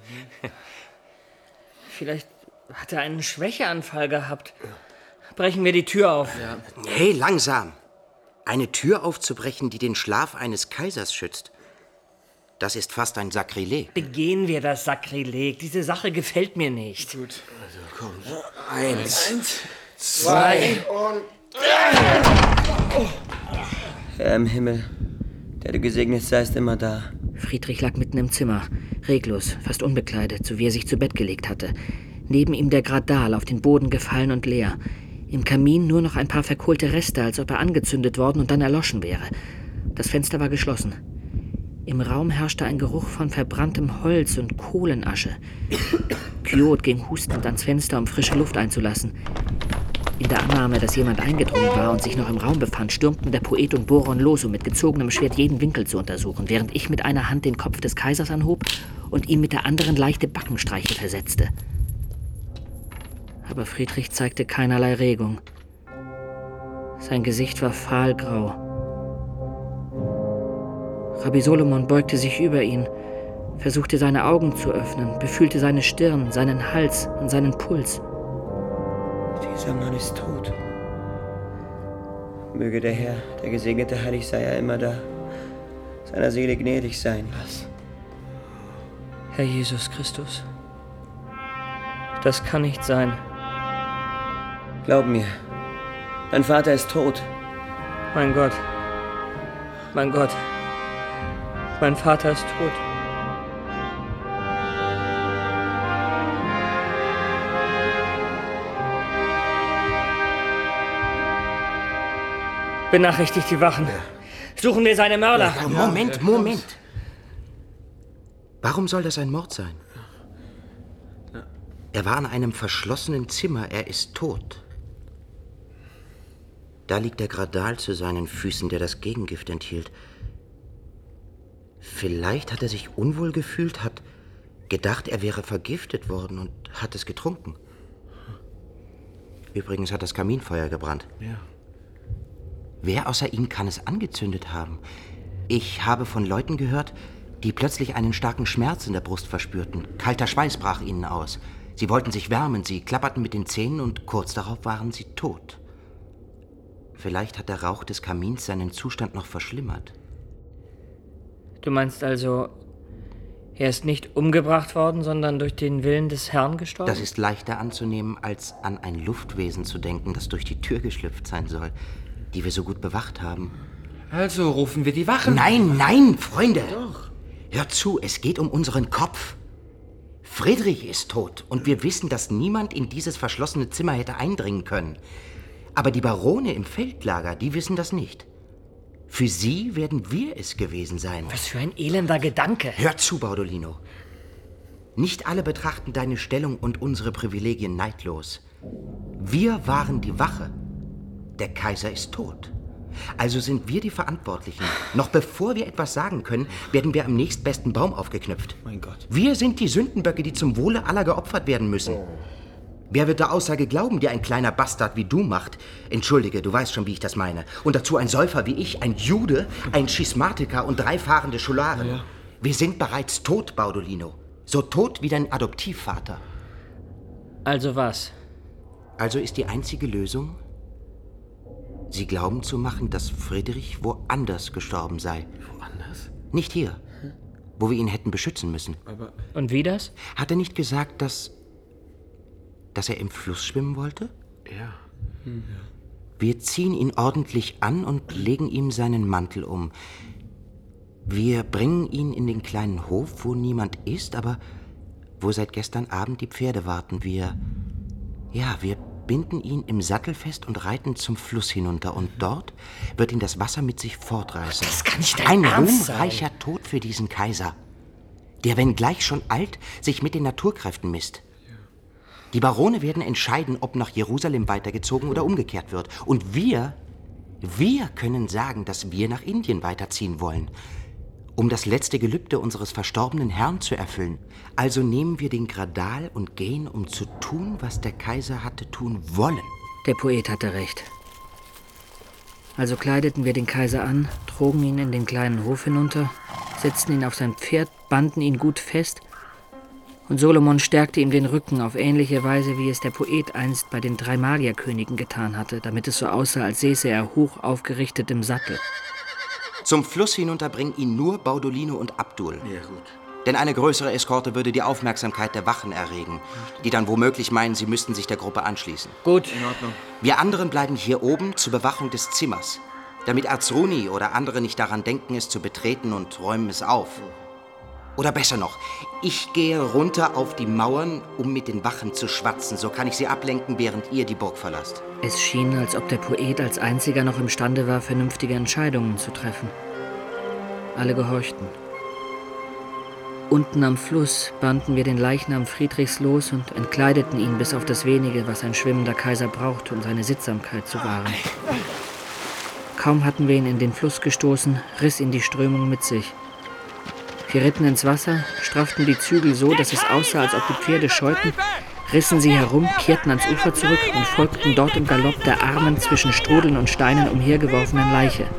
Vielleicht hat er einen Schwächeanfall gehabt. Brechen wir die Tür auf. Ja. Hey, langsam. Eine Tür aufzubrechen, die den Schlaf eines Kaisers schützt. Das ist fast ein Sakrileg. Begehen wir das Sakrileg. Diese Sache gefällt mir nicht. Gut. Also komm. 1, 2 und 3. Herr im Himmel, der du gesegnet seist, immer da. Friedrich lag mitten im Zimmer, reglos, fast unbekleidet, so wie er sich zu Bett gelegt hatte. Neben ihm der Gradal, auf den Boden gefallen und leer. Im Kamin nur noch ein paar verkohlte Reste, als ob er angezündet worden und dann erloschen wäre. Das Fenster war geschlossen. Im Raum herrschte ein Geruch von verbranntem Holz und Kohlenasche. Kyot ging hustend ans Fenster, um frische Luft einzulassen. In der Annahme, dass jemand eingedrungen war und sich noch im Raum befand, stürmten der Poet und Boron los, um mit gezogenem Schwert jeden Winkel zu untersuchen, während ich mit einer Hand den Kopf des Kaisers anhob und ihm mit der anderen leichte Backenstreiche versetzte. Aber Friedrich zeigte keinerlei Regung. Sein Gesicht war fahlgrau. Rabbi Solomon beugte sich über ihn, versuchte seine Augen zu öffnen, befühlte seine Stirn, seinen Hals und seinen Puls. Dieser Mann ist tot. Möge der Herr, der gesegnete Heilig sei er immer da, seiner Seele gnädig sein. Was? Herr Jesus Christus, das kann nicht sein. Glaub mir, dein Vater ist tot. Mein Gott, mein Gott, mein Vater ist tot. Benachrichtigt die Wachen. Suchen wir seine Mörder. Moment. Warum soll das ein Mord sein? Er war in einem verschlossenen Zimmer. Er ist tot. Da liegt der Gradal zu seinen Füßen, der das Gegengift enthielt. Vielleicht hat er sich unwohl gefühlt, hat gedacht, er wäre vergiftet worden und hat es getrunken. Übrigens hat das Kaminfeuer gebrannt. Ja. Wer außer ihm kann es angezündet haben? Ich habe von Leuten gehört, die plötzlich einen starken Schmerz in der Brust verspürten. Kalter Schweiß brach ihnen aus. Sie wollten sich wärmen, sie klapperten mit den Zähnen und kurz darauf waren sie tot. Vielleicht hat der Rauch des Kamins seinen Zustand noch verschlimmert. Du meinst also, er ist nicht umgebracht worden, sondern durch den Willen des Herrn gestorben? Das ist leichter anzunehmen, als an ein Luftwesen zu denken, das durch die Tür geschlüpft sein soll, die wir so gut bewacht haben. Also rufen wir die Wachen. Nein, Freunde! Doch. Hört zu, es geht um unseren Kopf. Friedrich ist tot und wir wissen, dass niemand in dieses verschlossene Zimmer hätte eindringen können. Aber die Barone im Feldlager, die wissen das nicht. Für sie werden wir es gewesen sein. Was für ein elender Gedanke. Hör zu, Baudolino. Nicht alle betrachten deine Stellung und unsere Privilegien neidlos. Wir waren die Wache. Der Kaiser ist tot. Also sind wir die Verantwortlichen. Noch bevor wir etwas sagen können, werden wir am nächstbesten Baum aufgeknüpft. Mein Gott. Wir sind die Sündenböcke, die zum Wohle aller geopfert werden müssen. Wer wird der Aussage glauben, die ein kleiner Bastard wie du macht? Entschuldige, du weißt schon, wie ich das meine. Und dazu ein Säufer wie ich, ein Jude, ein Schismatiker und 3 fahrende Scholaren. Ja. Wir sind bereits tot, Baudolino. So tot wie dein Adoptivvater. Also was? Also ist die einzige Lösung, sie glauben zu machen, dass Friedrich woanders gestorben sei. Woanders? Nicht hier, wo wir ihn hätten beschützen müssen. Aber und wie das? Hat er nicht gesagt, dass er im Fluss schwimmen wollte? Ja. Wir ziehen ihn ordentlich an und legen ihm seinen Mantel um. Wir bringen ihn in den kleinen Hof, wo niemand ist, aber wo seit gestern Abend die Pferde warten. Wir binden ihn im Sattel fest und reiten zum Fluss hinunter. Und dort wird ihn das Wasser mit sich fortreißen. Das kann nicht dein Ernst sein. Ein ruhmreicher Tod für diesen Kaiser, der, wenn gleich schon alt, sich mit den Naturkräften misst. Die Barone werden entscheiden, ob nach Jerusalem weitergezogen oder umgekehrt wird. Und wir können sagen, dass wir nach Indien weiterziehen wollen, um das letzte Gelübde unseres verstorbenen Herrn zu erfüllen. Also nehmen wir den Gradal und gehen, um zu tun, was der Kaiser hatte tun wollen. Der Poet hatte recht. Also kleideten wir den Kaiser an, trugen ihn in den kleinen Hof hinunter, setzten ihn auf sein Pferd, banden ihn gut fest, und Solomon stärkte ihm den Rücken auf ähnliche Weise, wie es der Poet einst bei den 3 Magierkönigen getan hatte, damit es so aussah, als säße er hoch aufgerichtet im Sattel. Zum Fluss hinunter bringen ihn nur Baudolino und Abdul. Ja, gut. Denn eine größere Eskorte würde die Aufmerksamkeit der Wachen erregen, die dann womöglich meinen, sie müssten sich der Gruppe anschließen. Gut. In Ordnung. Wir anderen bleiben hier oben zur Bewachung des Zimmers, damit Arzruni oder andere nicht daran denken, es zu betreten und räumen es auf. Oder besser noch, ich gehe runter auf die Mauern, um mit den Wachen zu schwatzen. So kann ich sie ablenken, während ihr die Burg verlasst. Es schien, als ob der Poet als einziger noch imstande war, vernünftige Entscheidungen zu treffen. Alle gehorchten. Unten am Fluss banden wir den Leichnam Friedrichs los und entkleideten ihn bis auf das Wenige, was ein schwimmender Kaiser braucht, um seine Sittsamkeit zu wahren. Kaum hatten wir ihn in den Fluss gestoßen, riss ihn die Strömung mit sich. Wir ritten ins Wasser, strafften die Zügel so, dass es aussah, als ob die Pferde scheuten, rissen sie herum, kehrten ans Ufer zurück und folgten dort im Galopp der armen, zwischen Strudeln und Steinen umhergeworfenen Leiche.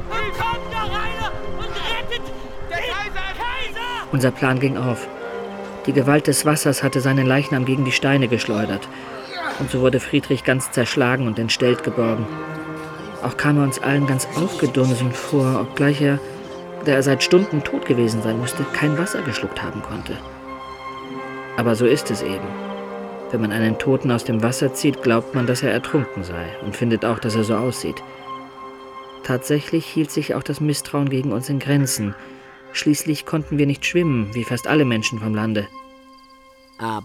Unser Plan ging auf. Die Gewalt des Wassers hatte seinen Leichnam gegen die Steine geschleudert. Und so wurde Friedrich ganz zerschlagen und entstellt geborgen. Auch kam er uns allen ganz aufgedunsen vor, obgleich er, da er seit Stunden tot gewesen sein musste, kein Wasser geschluckt haben konnte. Aber so ist es eben. Wenn man einen Toten aus dem Wasser zieht, glaubt man, dass er ertrunken sei und findet auch, dass er so aussieht. Tatsächlich hielt sich auch das Misstrauen gegen uns in Grenzen. Schließlich konnten wir nicht schwimmen, wie fast alle Menschen vom Lande.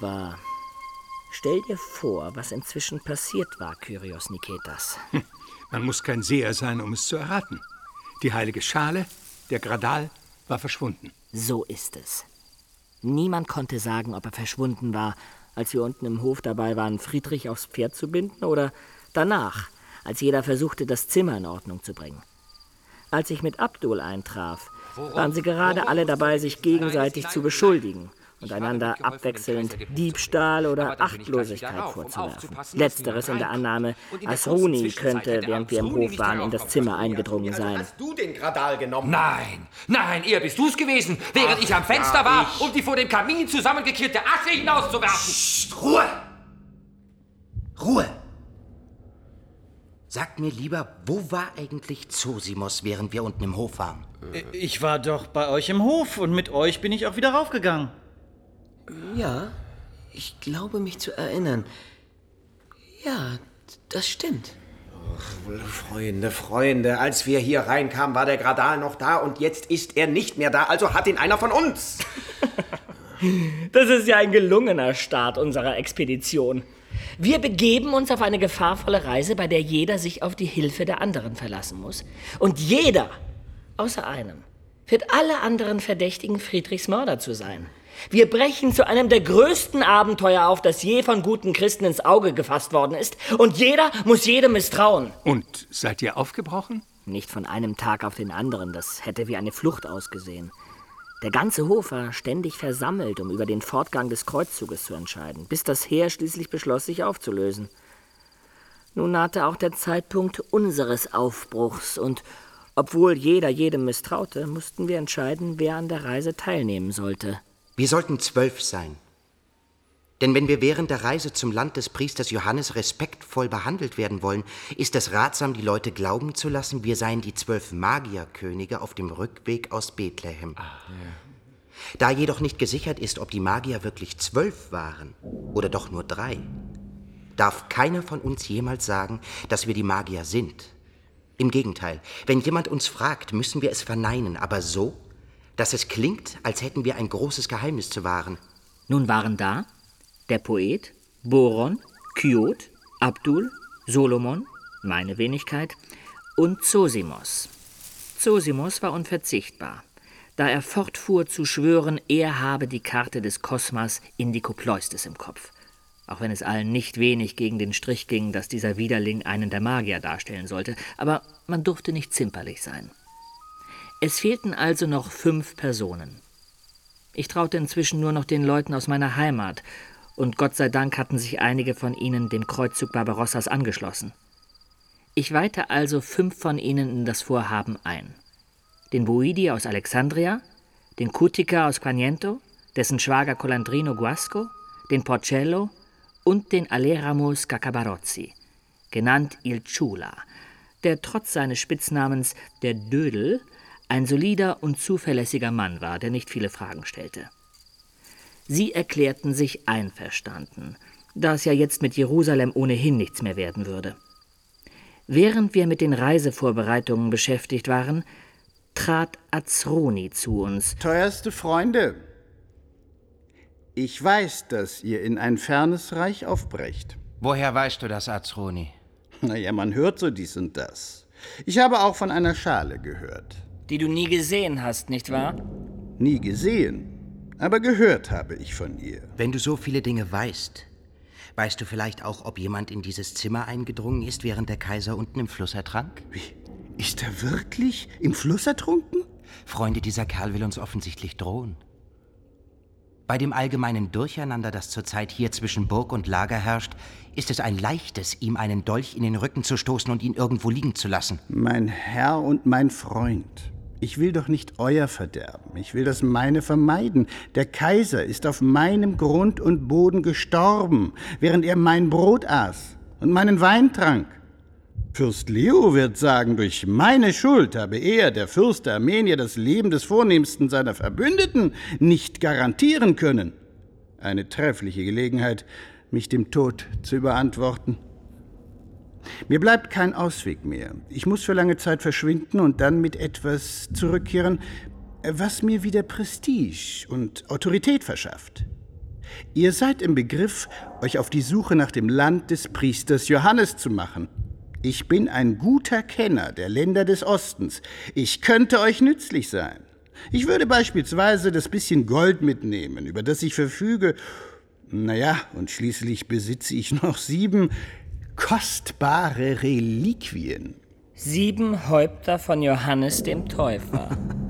Aber stell dir vor, was inzwischen passiert war, Kyrios Niketas. Man muss kein Seher sein, um es zu erraten. Die heilige Schale, der Gradal, war verschwunden. So ist es. Niemand konnte sagen, ob er verschwunden war, als wir unten im Hof dabei waren, Friedrich aufs Pferd zu binden, oder danach, als jeder versuchte, das Zimmer in Ordnung zu bringen. Als ich mit Abdul eintraf, waren sie gerade alle dabei, sich gegenseitig zu beschuldigen und einander abwechselnd Diebstahl oder Achtlosigkeit vorzuwerfen. Letzteres in der Annahme, Asruni könnte, während wir im Hof waren, in das Zimmer eingedrungen sein. Hast du den Gradal genommen? Nein, eher bist du's gewesen, während ich am Fenster war, um die vor dem Kamin zusammengekehrte Asche hinauszuwerfen. Psst, Ruhe! Ruhe! Sagt mir lieber, wo war eigentlich Zosimos, während wir unten im Hof waren? Ich war doch bei euch im Hof und mit euch bin ich auch wieder raufgegangen. Ja, ich glaube mich zu erinnern. Ja, das stimmt. Freunde, als wir hier reinkamen, war der Gradal noch da und jetzt ist er nicht mehr da, also hat ihn einer von uns. Das ist ja ein gelungener Start unserer Expedition. Wir begeben uns auf eine gefahrvolle Reise, bei der jeder sich auf die Hilfe der anderen verlassen muss. Und jeder, außer einem, wird alle anderen verdächtigen, Friedrichs Mörder zu sein. Wir brechen zu einem der größten Abenteuer auf, das je von guten Christen ins Auge gefasst worden ist. Und jeder muss jedem misstrauen. Und seid ihr aufgebrochen? Nicht von einem Tag auf den anderen. Das hätte wie eine Flucht ausgesehen. Der ganze Hof war ständig versammelt, um über den Fortgang des Kreuzzuges zu entscheiden, bis das Heer schließlich beschloss, sich aufzulösen. Nun nahte auch der Zeitpunkt unseres Aufbruchs und obwohl jeder jedem misstraute, mussten wir entscheiden, wer an der Reise teilnehmen sollte. Wir sollten 12 sein. Denn wenn wir während der Reise zum Land des Priesters Johannes respektvoll behandelt werden wollen, ist es ratsam, die Leute glauben zu lassen, wir seien die 12 Magierkönige auf dem Rückweg aus Bethlehem. Da jedoch nicht gesichert ist, ob die Magier wirklich 12 waren oder doch nur 3, darf keiner von uns jemals sagen, dass wir die Magier sind. Im Gegenteil, wenn jemand uns fragt, müssen wir es verneinen, aber so, dass es klingt, als hätten wir ein großes Geheimnis zu wahren. Nun waren da der Poet, Boron, Kyot, Abdul, Solomon, meine Wenigkeit, und Zosimos. Zosimos war unverzichtbar, da er fortfuhr zu schwören, er habe die Karte des Kosmas Indicopleustes im Kopf. Auch wenn es allen nicht wenig gegen den Strich ging, dass dieser Widerling einen der Magier darstellen sollte, aber man durfte nicht zimperlich sein. Es fehlten also noch 5 Personen. Ich traute inzwischen nur noch den Leuten aus meiner Heimat, und Gott sei Dank hatten sich einige von ihnen dem Kreuzzug Barbarossas angeschlossen. Ich weihte also 5 von ihnen in das Vorhaben ein. Den Boidi aus Alexandria, den Cutica aus Quaniento, dessen Schwager Colandrino Guasco, den Porcello und den Aleramo Scaccabarozzi, genannt Il Chula, der trotz seines Spitznamens der Dödel ein solider und zuverlässiger Mann war, der nicht viele Fragen stellte. Sie erklärten sich einverstanden, da es ja jetzt mit Jerusalem ohnehin nichts mehr werden würde. Während wir mit den Reisevorbereitungen beschäftigt waren, trat Azroni zu uns. Teuerste Freunde, ich weiß, dass ihr in ein fernes Reich aufbrecht. Woher weißt du das, Azroni? Naja, man hört so dies und das. Ich habe auch von einer Schale gehört. Die du nie gesehen hast, nicht wahr? Nie gesehen, aber gehört habe ich von ihr. Wenn du so viele Dinge weißt, weißt du vielleicht auch, ob jemand in dieses Zimmer eingedrungen ist, während der Kaiser unten im Fluss ertrank? Wie? Ist er wirklich im Fluss ertrunken? Freunde, dieser Kerl will uns offensichtlich drohen. Bei dem allgemeinen Durcheinander, das zurzeit hier zwischen Burg und Lager herrscht, ist es ein leichtes, ihm einen Dolch in den Rücken zu stoßen und ihn irgendwo liegen zu lassen. Mein Herr und mein Freund, ich will doch nicht euer Verderben, ich will das meine vermeiden. Der Kaiser ist auf meinem Grund und Boden gestorben, während er mein Brot aß und meinen Wein trank. Fürst Leo wird sagen, durch meine Schuld habe er, der Fürst der Armenier, das Leben des vornehmsten seiner Verbündeten nicht garantieren können. Eine treffliche Gelegenheit, mich dem Tod zu überantworten. Mir bleibt kein Ausweg mehr. Ich muss für lange Zeit verschwinden und dann mit etwas zurückkehren, was mir wieder Prestige und Autorität verschafft. Ihr seid im Begriff, euch auf die Suche nach dem Land des Priesters Johannes zu machen. Ich bin ein guter Kenner der Länder des Ostens. Ich könnte euch nützlich sein. Ich würde beispielsweise das bisschen Gold mitnehmen, über das ich verfüge. Naja, und schließlich besitze ich noch 7 kostbare Reliquien. 7 Häupter von Johannes dem Täufer.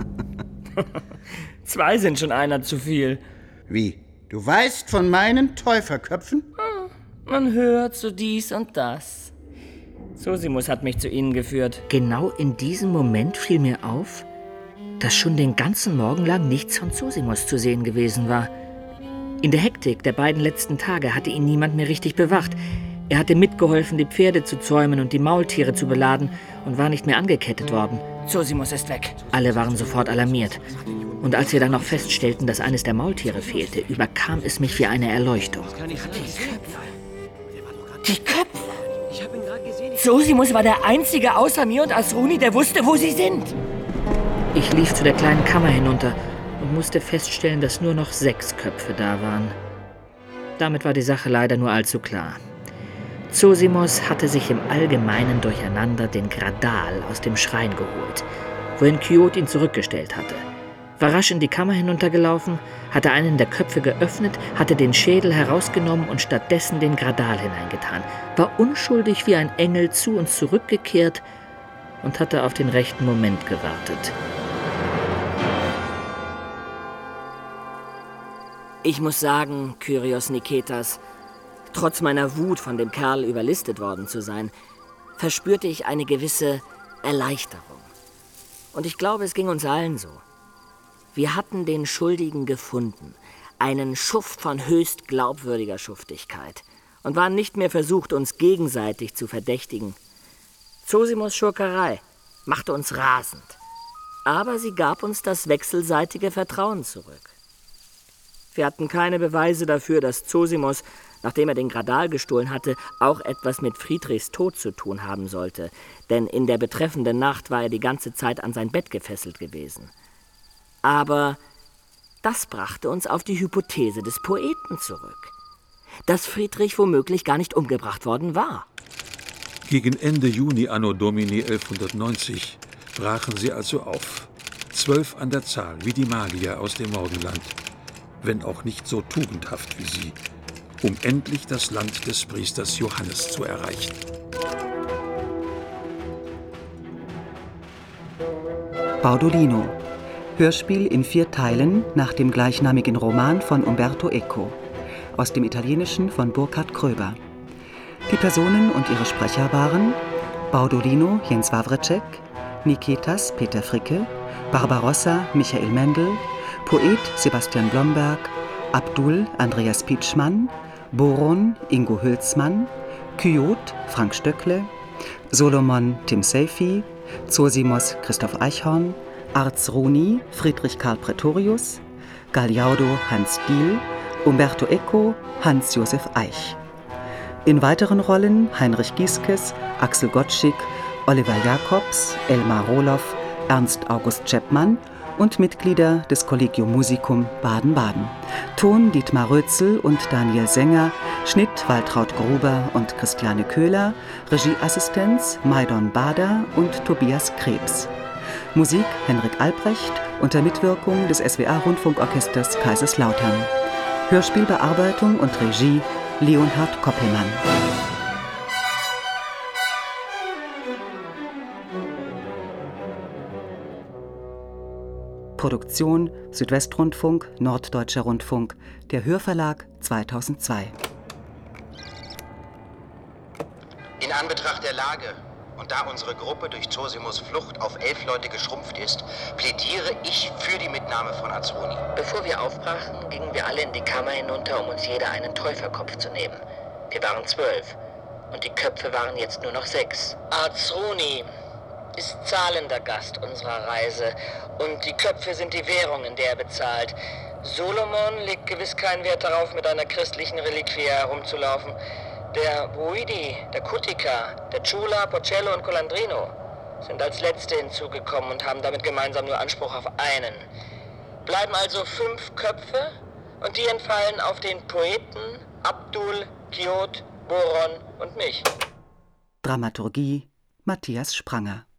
2 sind schon einer zu viel. Wie? Du weißt von meinen Täuferköpfen? Man hört so dies und das. Zosimus hat mich zu ihnen geführt. Genau in diesem Moment fiel mir auf, dass schon den ganzen Morgen lang nichts von Zosimus zu sehen gewesen war. In der Hektik der beiden letzten Tage hatte ihn niemand mehr richtig bewacht. Er hatte mitgeholfen, die Pferde zu zäumen und die Maultiere zu beladen und war nicht mehr angekettet worden. Zosimus ist weg. Alle waren sofort alarmiert. Und als wir dann noch feststellten, dass eines der Maultiere fehlte, überkam es mich wie eine Erleuchtung. Die Köpfe! Zosimus war der Einzige außer mir und Asruni, der wusste, wo sie sind. Ich lief zu der kleinen Kammer hinunter und musste feststellen, dass nur noch 6 Köpfe da waren. Damit war die Sache leider nur allzu klar. Zosimus hatte sich im allgemeinen Durcheinander den Gradal aus dem Schrein geholt, wohin Kyot ihn zurückgestellt hatte. War rasch in die Kammer hinuntergelaufen, hatte einen der Köpfe geöffnet, hatte den Schädel herausgenommen und stattdessen den Gradal hineingetan, war unschuldig wie ein Engel zu uns zurückgekehrt und hatte auf den rechten Moment gewartet. Ich muss sagen, Kyrios Niketas, trotz meiner Wut, von dem Kerl überlistet worden zu sein, verspürte ich eine gewisse Erleichterung. Und ich glaube, es ging uns allen so. Wir hatten den Schuldigen gefunden, einen Schuft von höchst glaubwürdiger Schuftigkeit, und waren nicht mehr versucht, uns gegenseitig zu verdächtigen. Zosimus' Schurkerei machte uns rasend, aber sie gab uns das wechselseitige Vertrauen zurück. Wir hatten keine Beweise dafür, dass Zosimus, nachdem er den Gradal gestohlen hatte, auch etwas mit Friedrichs Tod zu tun haben sollte, denn in der betreffenden Nacht war er die ganze Zeit an sein Bett gefesselt gewesen. Aber das brachte uns auf die Hypothese des Poeten zurück, dass Friedrich womöglich gar nicht umgebracht worden war. Gegen Ende Juni anno Domini 1190 brachen sie also auf. 12 an der Zahl, wie die Magier aus dem Morgenland, wenn auch nicht so tugendhaft wie sie, um endlich das Land des Priesters Johannes zu erreichen. Baudolino. Hörspiel in 4 Teilen nach dem gleichnamigen Roman von Umberto Eco. Aus dem Italienischen von Burkhard Kröber. Die Personen und ihre Sprecher waren Baudolino Jens Wawrecek, Niketas Peter Fricke, Barbarossa Michael Mendel, Poet Sebastian Blomberg, Abdul Andreas Pietschmann, Boron Ingo Hülsmann, Kyot Frank Stöckle, Solomon Tim Seyfi, Zosimus Christoph Eichhorn, Arzruni Friedrich Karl Pretorius, Gagliaudo Hans Diehl, Umberto Eco Hans-Josef Eich. In weiteren Rollen Heinrich Gieskes, Axel Gottschig, Oliver Jacobs, Elmar Rohloff, Ernst August Chapman und Mitglieder des Collegium Musicum Baden-Baden. Ton Dietmar Rötzel und Daniel Sänger, Schnitt Waltraud Gruber und Christiane Köhler, Regieassistenz Maidon Bader und Tobias Krebs. Musik Henrik Albrecht unter Mitwirkung des SWR-Rundfunkorchesters Kaiserslautern. Hörspielbearbeitung und Regie Leonhard Koppelmann. Produktion Südwestrundfunk, Norddeutscher Rundfunk, der Hörverlag 2002. In Anbetracht der Lage und da unsere Gruppe durch Zosimus' Flucht auf 11 Leute geschrumpft ist, plädiere ich für die Mitnahme von Arzruni. Bevor wir aufbrachen, gingen wir alle in die Kammer hinunter, um uns jeder einen Täuferkopf zu nehmen. Wir waren 12 und die Köpfe waren jetzt nur noch 6. Arzruni ist zahlender Gast unserer Reise und die Köpfe sind die Währung, in der er bezahlt. Solomon legt gewiss keinen Wert darauf, mit einer christlichen Reliquie herumzulaufen. Der Bruidi, der Kutika, der Chula, Pocello und Colandrino sind als Letzte hinzugekommen und haben damit gemeinsam nur Anspruch auf einen. Bleiben also 5 Köpfe und die entfallen auf den Poeten Abdul, Kyot, Boron und mich. Dramaturgie Matthias Spranger.